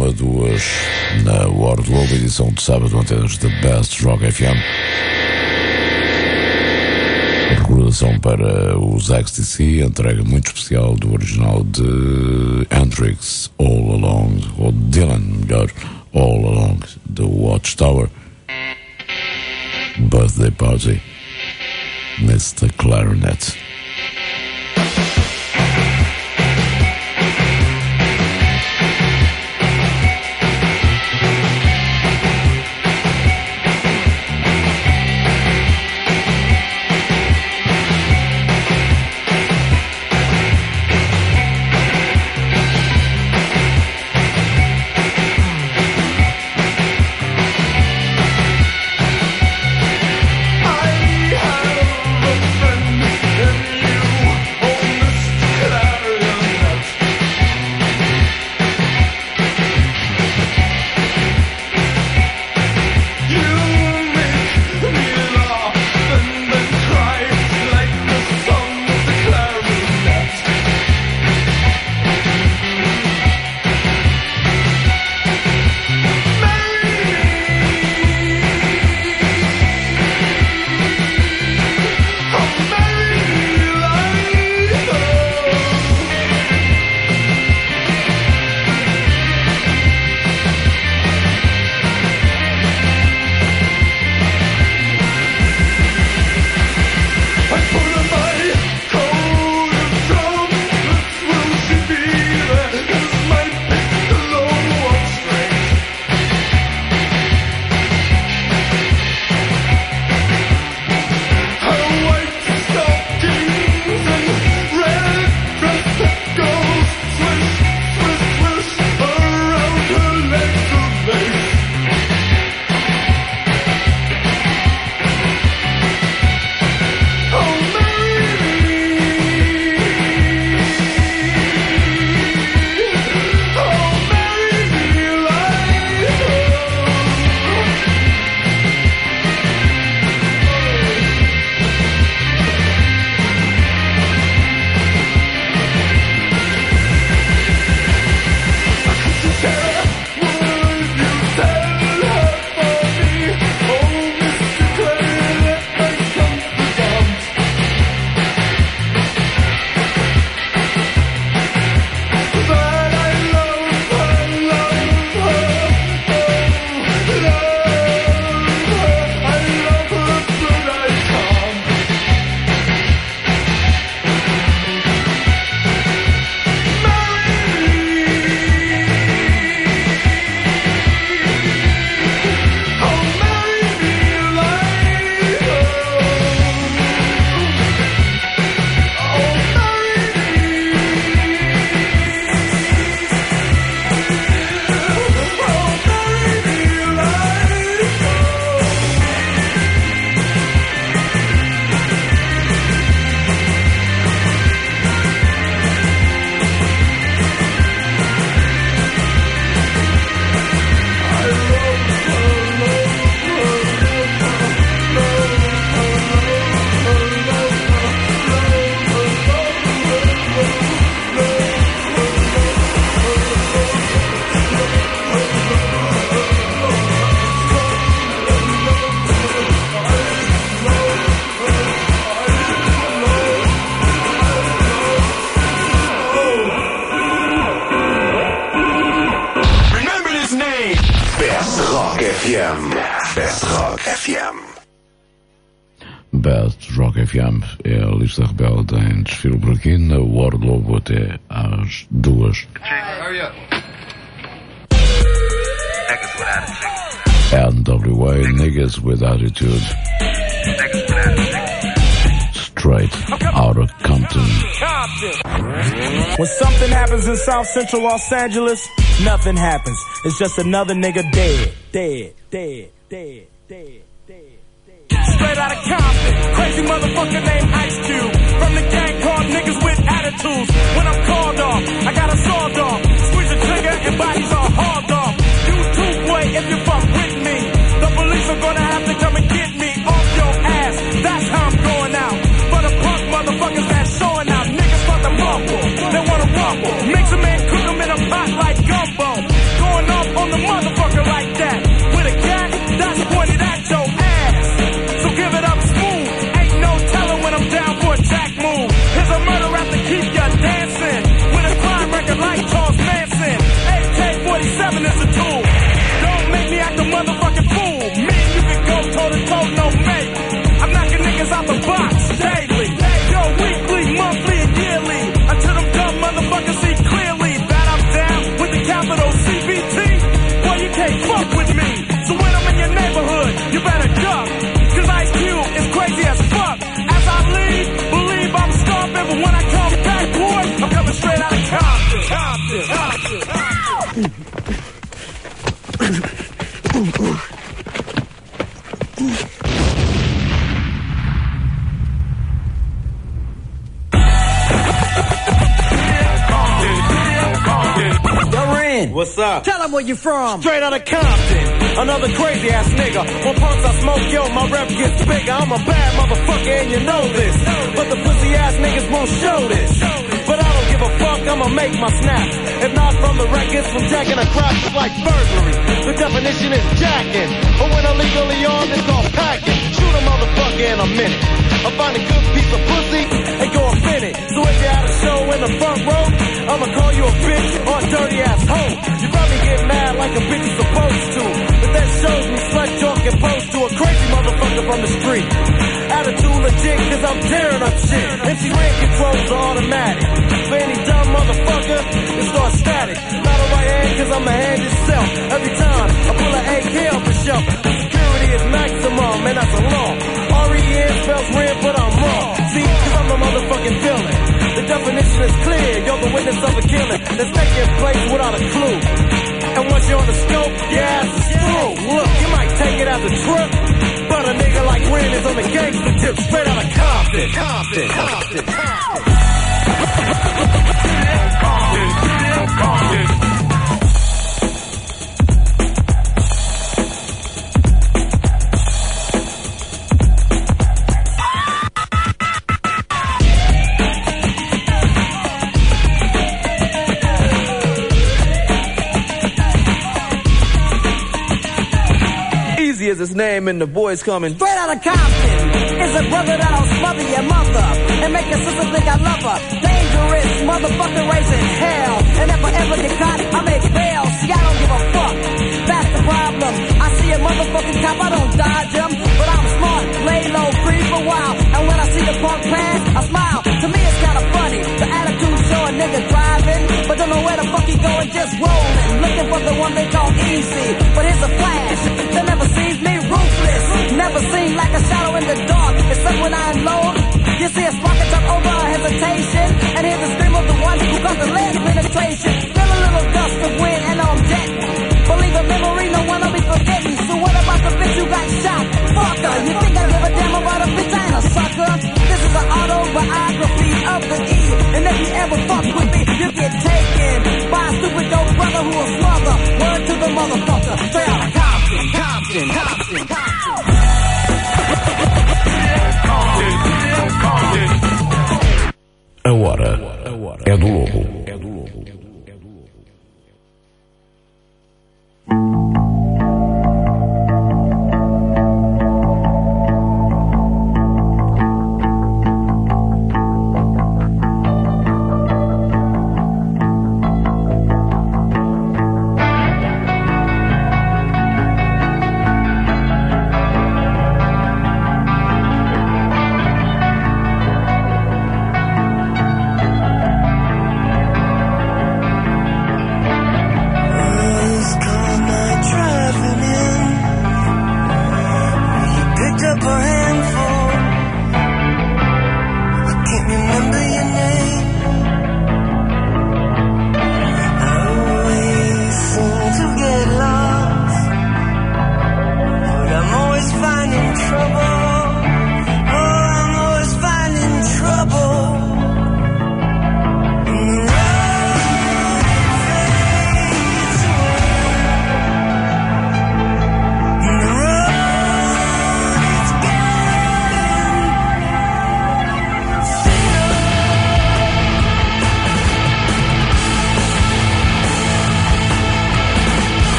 uma, duas na Hora do Lobo, edição de sábado, antenas da Best Rock F M. Recordação para os X T C, entrega muito especial do original de Hendrix, All Along, ou Dylan, melhor, All Along the Watchtower. Birthday Party, mister Clarinet. Best Rock F M. Best Rock F M é a lista rebelde em desfile por aqui na Hora do Lobo até às duas. N W A, Niggas with Attitude. Straight out of Compton. When something happens in South Central Los Angeles, nothing happens. It's just another nigga dead, dead, dead, dead, dead, dead, dead. Straight out of Compton, crazy motherfucker named Ice Cube. From the gang called Niggas with Attitudes. When I'm called off, I got a sawed off. Squeeze the trigger and bodies are hauled off. You too, boy, if you fuck with me. The police are gonna have to come and get me off your ass. That's how I'm going out. For the punk motherfuckers that's showing out. Niggas want to rumble, they wanna rumble. Mix 'em and cook 'em in a pot like gumbo. Going on on the motherfucker like that. With a gat that's pointed at your ass. So give it up smooth. Ain't no telling when I'm down for a jack move. Here's a murder rap to keep ya dancing. With a crime record like Charles Manson. A K forty-seven is the tool. Don't make me act a motherfucking fool. Me and you can go toe to toe, no mate. I'm knocking niggas out the box daily. Yo, weekly, monthly, and yearly. Until them dumb motherfuckers see clearly that I'm down with the capital C B T. Boy, you can't fuck with me. So when I'm in your neighborhood, you better duck. Cause Ice Cube is crazy as fuck. As I leave, believe I'm stomping. But when I come back, boy, I'm coming straight out of Compton. Compton, Compton, Compton. What's up? Tell them where you from. Straight out of Compton. Another crazy ass nigga. When punks I smoke, yo, my rep gets bigger. I'm a bad motherfucker and you know this. But the pussy ass niggas won't show this. But I don't give a fuck, I'ma make my snap. If not from the records, from jacking a crop, it's like burglary. The definition is jacking. But when I'm legally armed, it's called packing. Shoot a motherfucker in a minute. I'll find a good piece of pussy and go and fin it. So if you're at a show in the front row, I'ma call you a bitch or a dirty ass hoe. You probably get mad like a bitch is supposed to. But that shows me slut talk and post to a crazy motherfucker from the street. Attitude legit cause I'm tearing up shit. M C Ren controls are automatic. For any dumb motherfucker, it starts static. Not a right hand cause I'm a hand itself. Every time I pull an A K off the shelf, the security is maximum and that's a law. R E N spells red but I'm wrong. See, cause I'm the motherfucking villain. The definition is clear, you're the witness of a killing that's taking place without a clue. And once you're on the scope, your ass is through. Look, you might take it as a trip, but a nigga like Ren is on the gangster tip, straight out of Compton. Compton, Compton, Compton. Compton, Compton. Is his name and the boys coming straight out of Compton. It's a brother that'll smother your mother and make your sister think I love her. Dangerous motherfucker raising hell. And if I ever get caught, I make bail. See, I don't give a fuck. That's the problem. I see a motherfucking cop, I don't dodge him, but I'm smart, lay low, free for a while. And when I see the punk pass, I smile. To me, it's kind of funny. The attitude show a nigga driving, but don't know where the fuck he going, just rolling, looking for the one they call easy. But here's a flash. They never sees me ruthless. Never seen like a shadow in the dark. Except when I unload, you see a spark jump over a hesitation, and hear the scream of the one who got the lead penetration. Feel a little gust of wind and I'm jetting. Believe a memory, no one will be forgetting. So what about the bitch who got shot? Fucker, you think I give a damn about a bitch? I ain't a sucker. This is an autobiography of the E. And if you ever fuck with me, you get taken by a stupid dope brother who will smother. Word to the motherfucker, straight out of Compton, Compton, Compton, Compton. A hora é do lobo. É do lobo.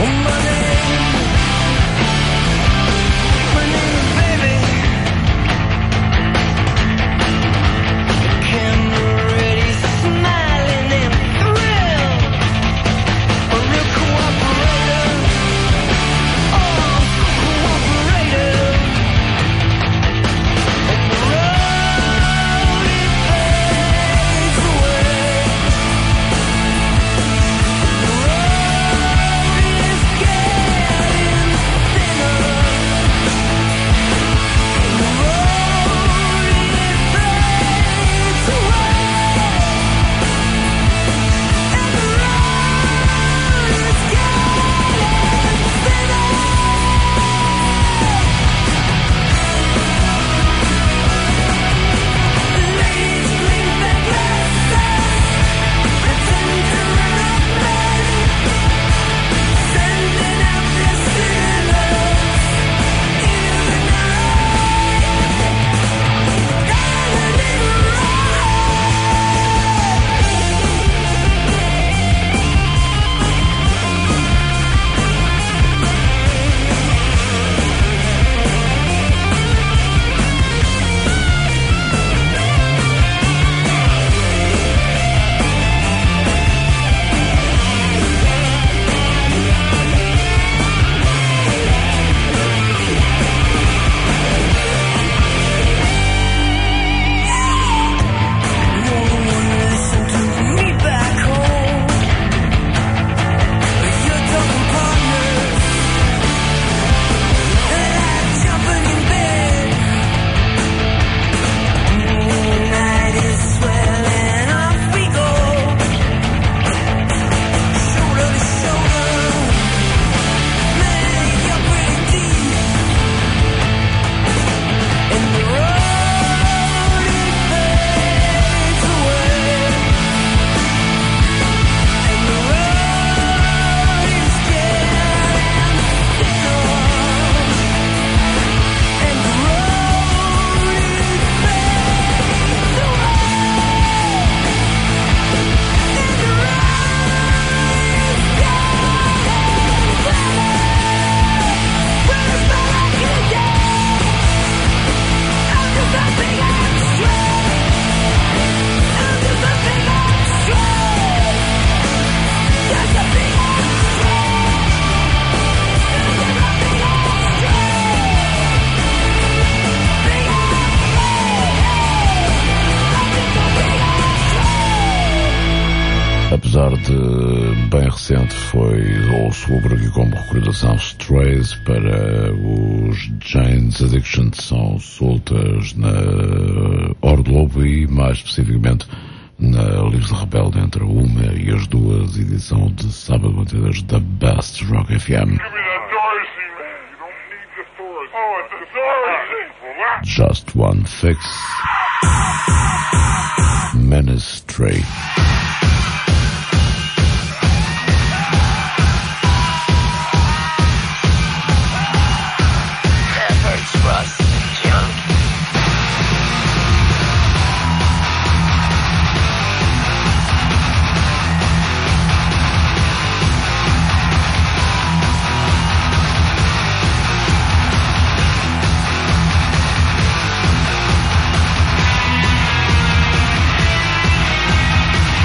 Apesar de bem recente, foi ou sobre aqui como recordação Strays para os Jane's Addiction, são soltas na Orlobo e mais especificamente na Livros de Rebelde entre uma e as duas, edição de sábado mantidas da Best Rock F M. Just One Fix, Ministry. Thank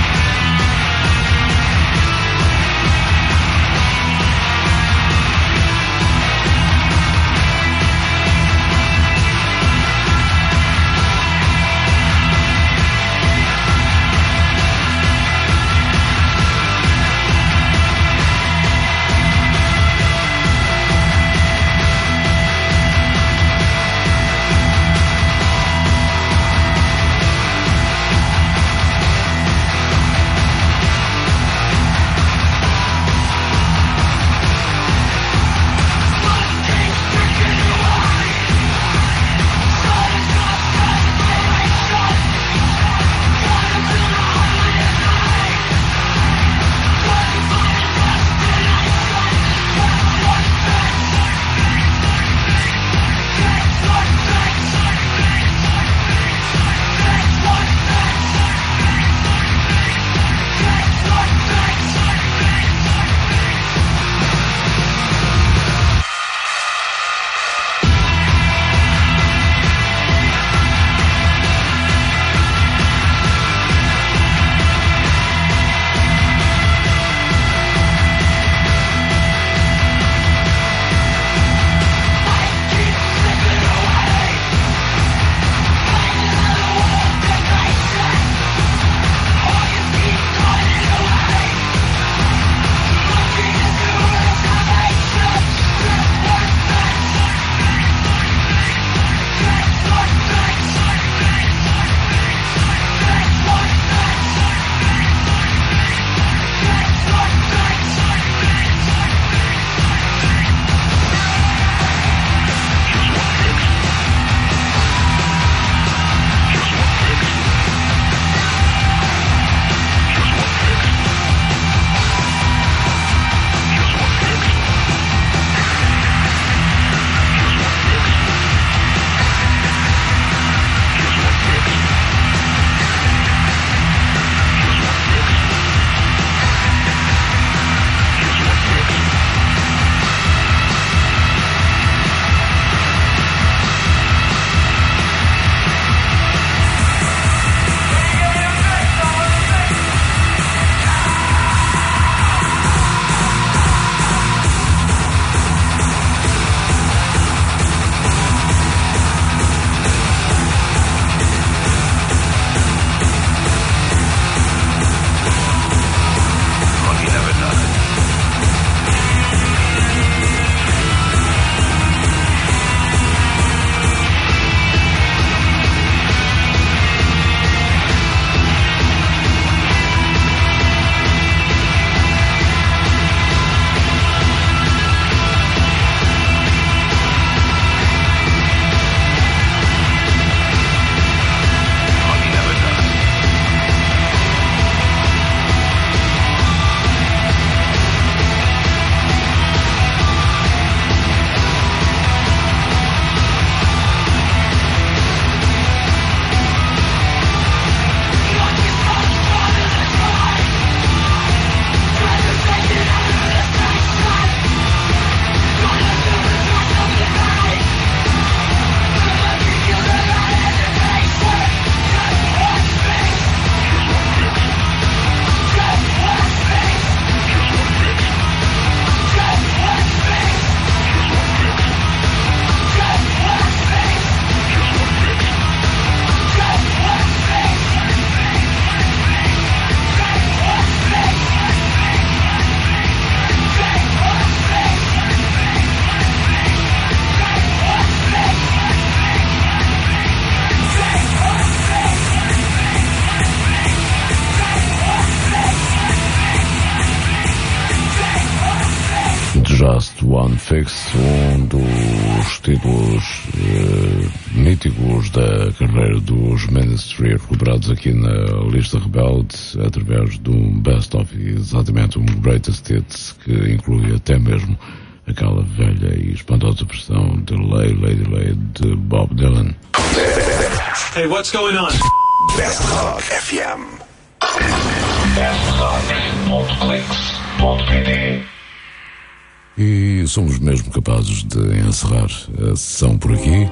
One Fix, um dos títulos eh, míticos da carreira dos Ministry, recuperados aqui na lista Rebelde através de um best-of, exatamente um Greatest Hits, que inclui até mesmo aquela velha e espantosa versão de Lay Lady Lay de Bob Dylan. Hey, what's going on? Best Rock F M. best rock ponto clix ponto p t. E somos mesmo capazes de encerrar a sessão por aqui.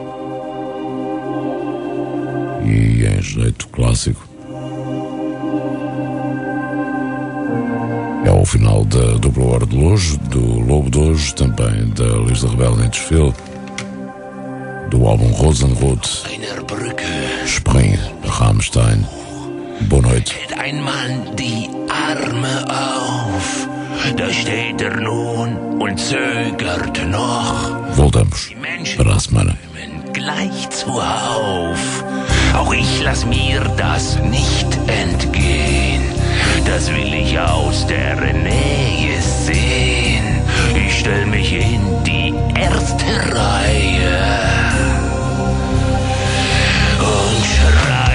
E em jeito clássico, é o final da dupla hora de hoje, do Lobo de hoje, também da Lista Rebelde em desfile, do álbum Rosenrot, Spring, Rammstein. Boa noite. Ein Mann die Arme auf, da steht er nun und zögert noch. Voltamos para a semana. Gleich zuhauf, auch ich lass mir das nicht entgehen, das will ich aus der Nähe sehen. Ich stell mich in die erste Reihe und schreie.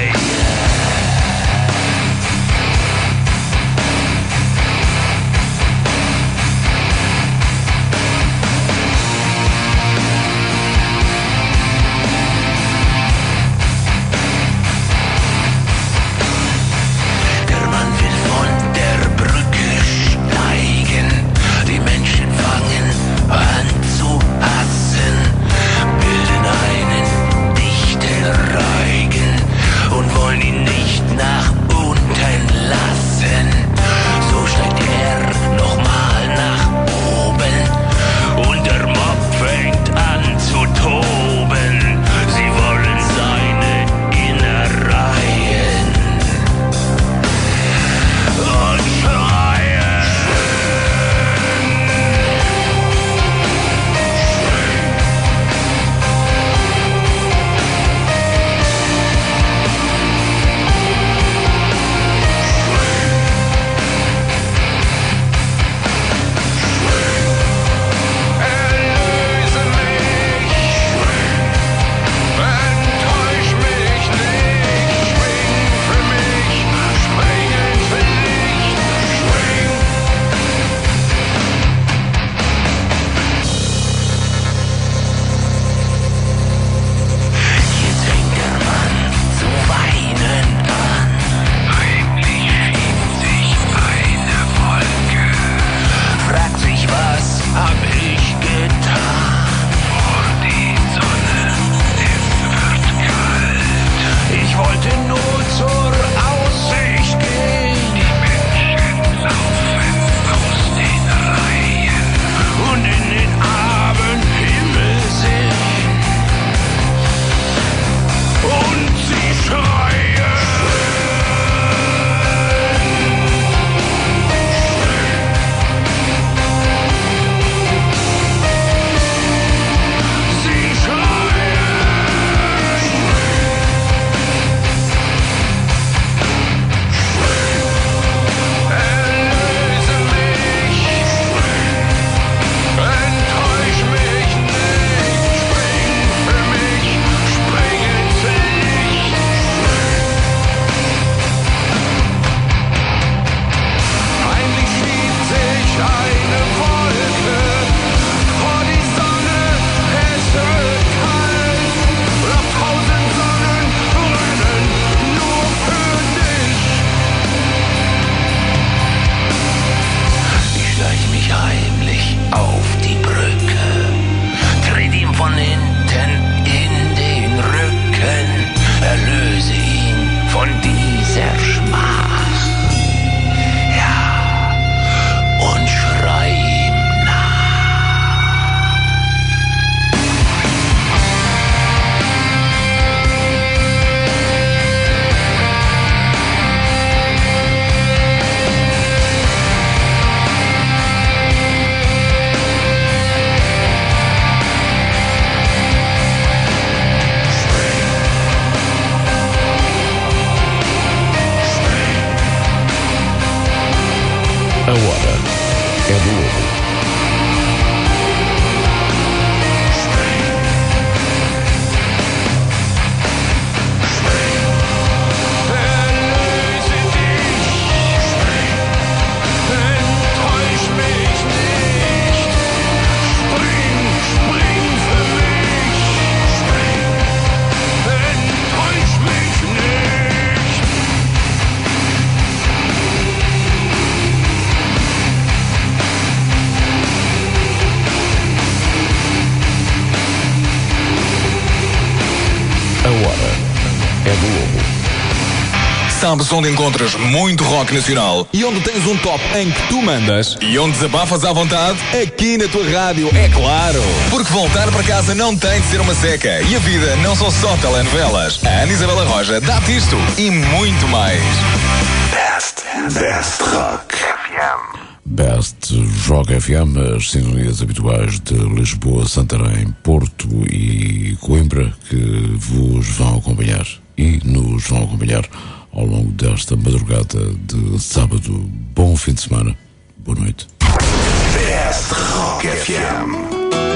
Sabes onde encontras muito rock nacional e onde tens um top em que tu mandas e onde desabafas à vontade? Aqui na tua rádio, é claro. Porque voltar para casa não tem de ser uma seca e a vida não são só telenovelas. A Ana Isabela Roja dá-te isto e muito mais. Best, Best Rock F M. Best Rock F M, as sintonias habituais de Lisboa, Santarém, Porto e Coimbra que vos vão acompanhar e nos vão acompanhar ao longo desta madrugada de sábado. Bom fim de semana. Boa noite. Best Rock F M.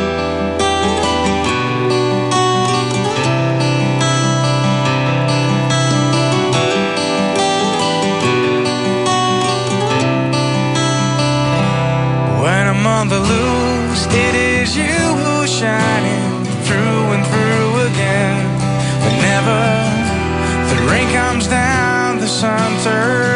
When I'm on the loose, it is you who's shining through and through again. Whenever the rain comes down, the sun turns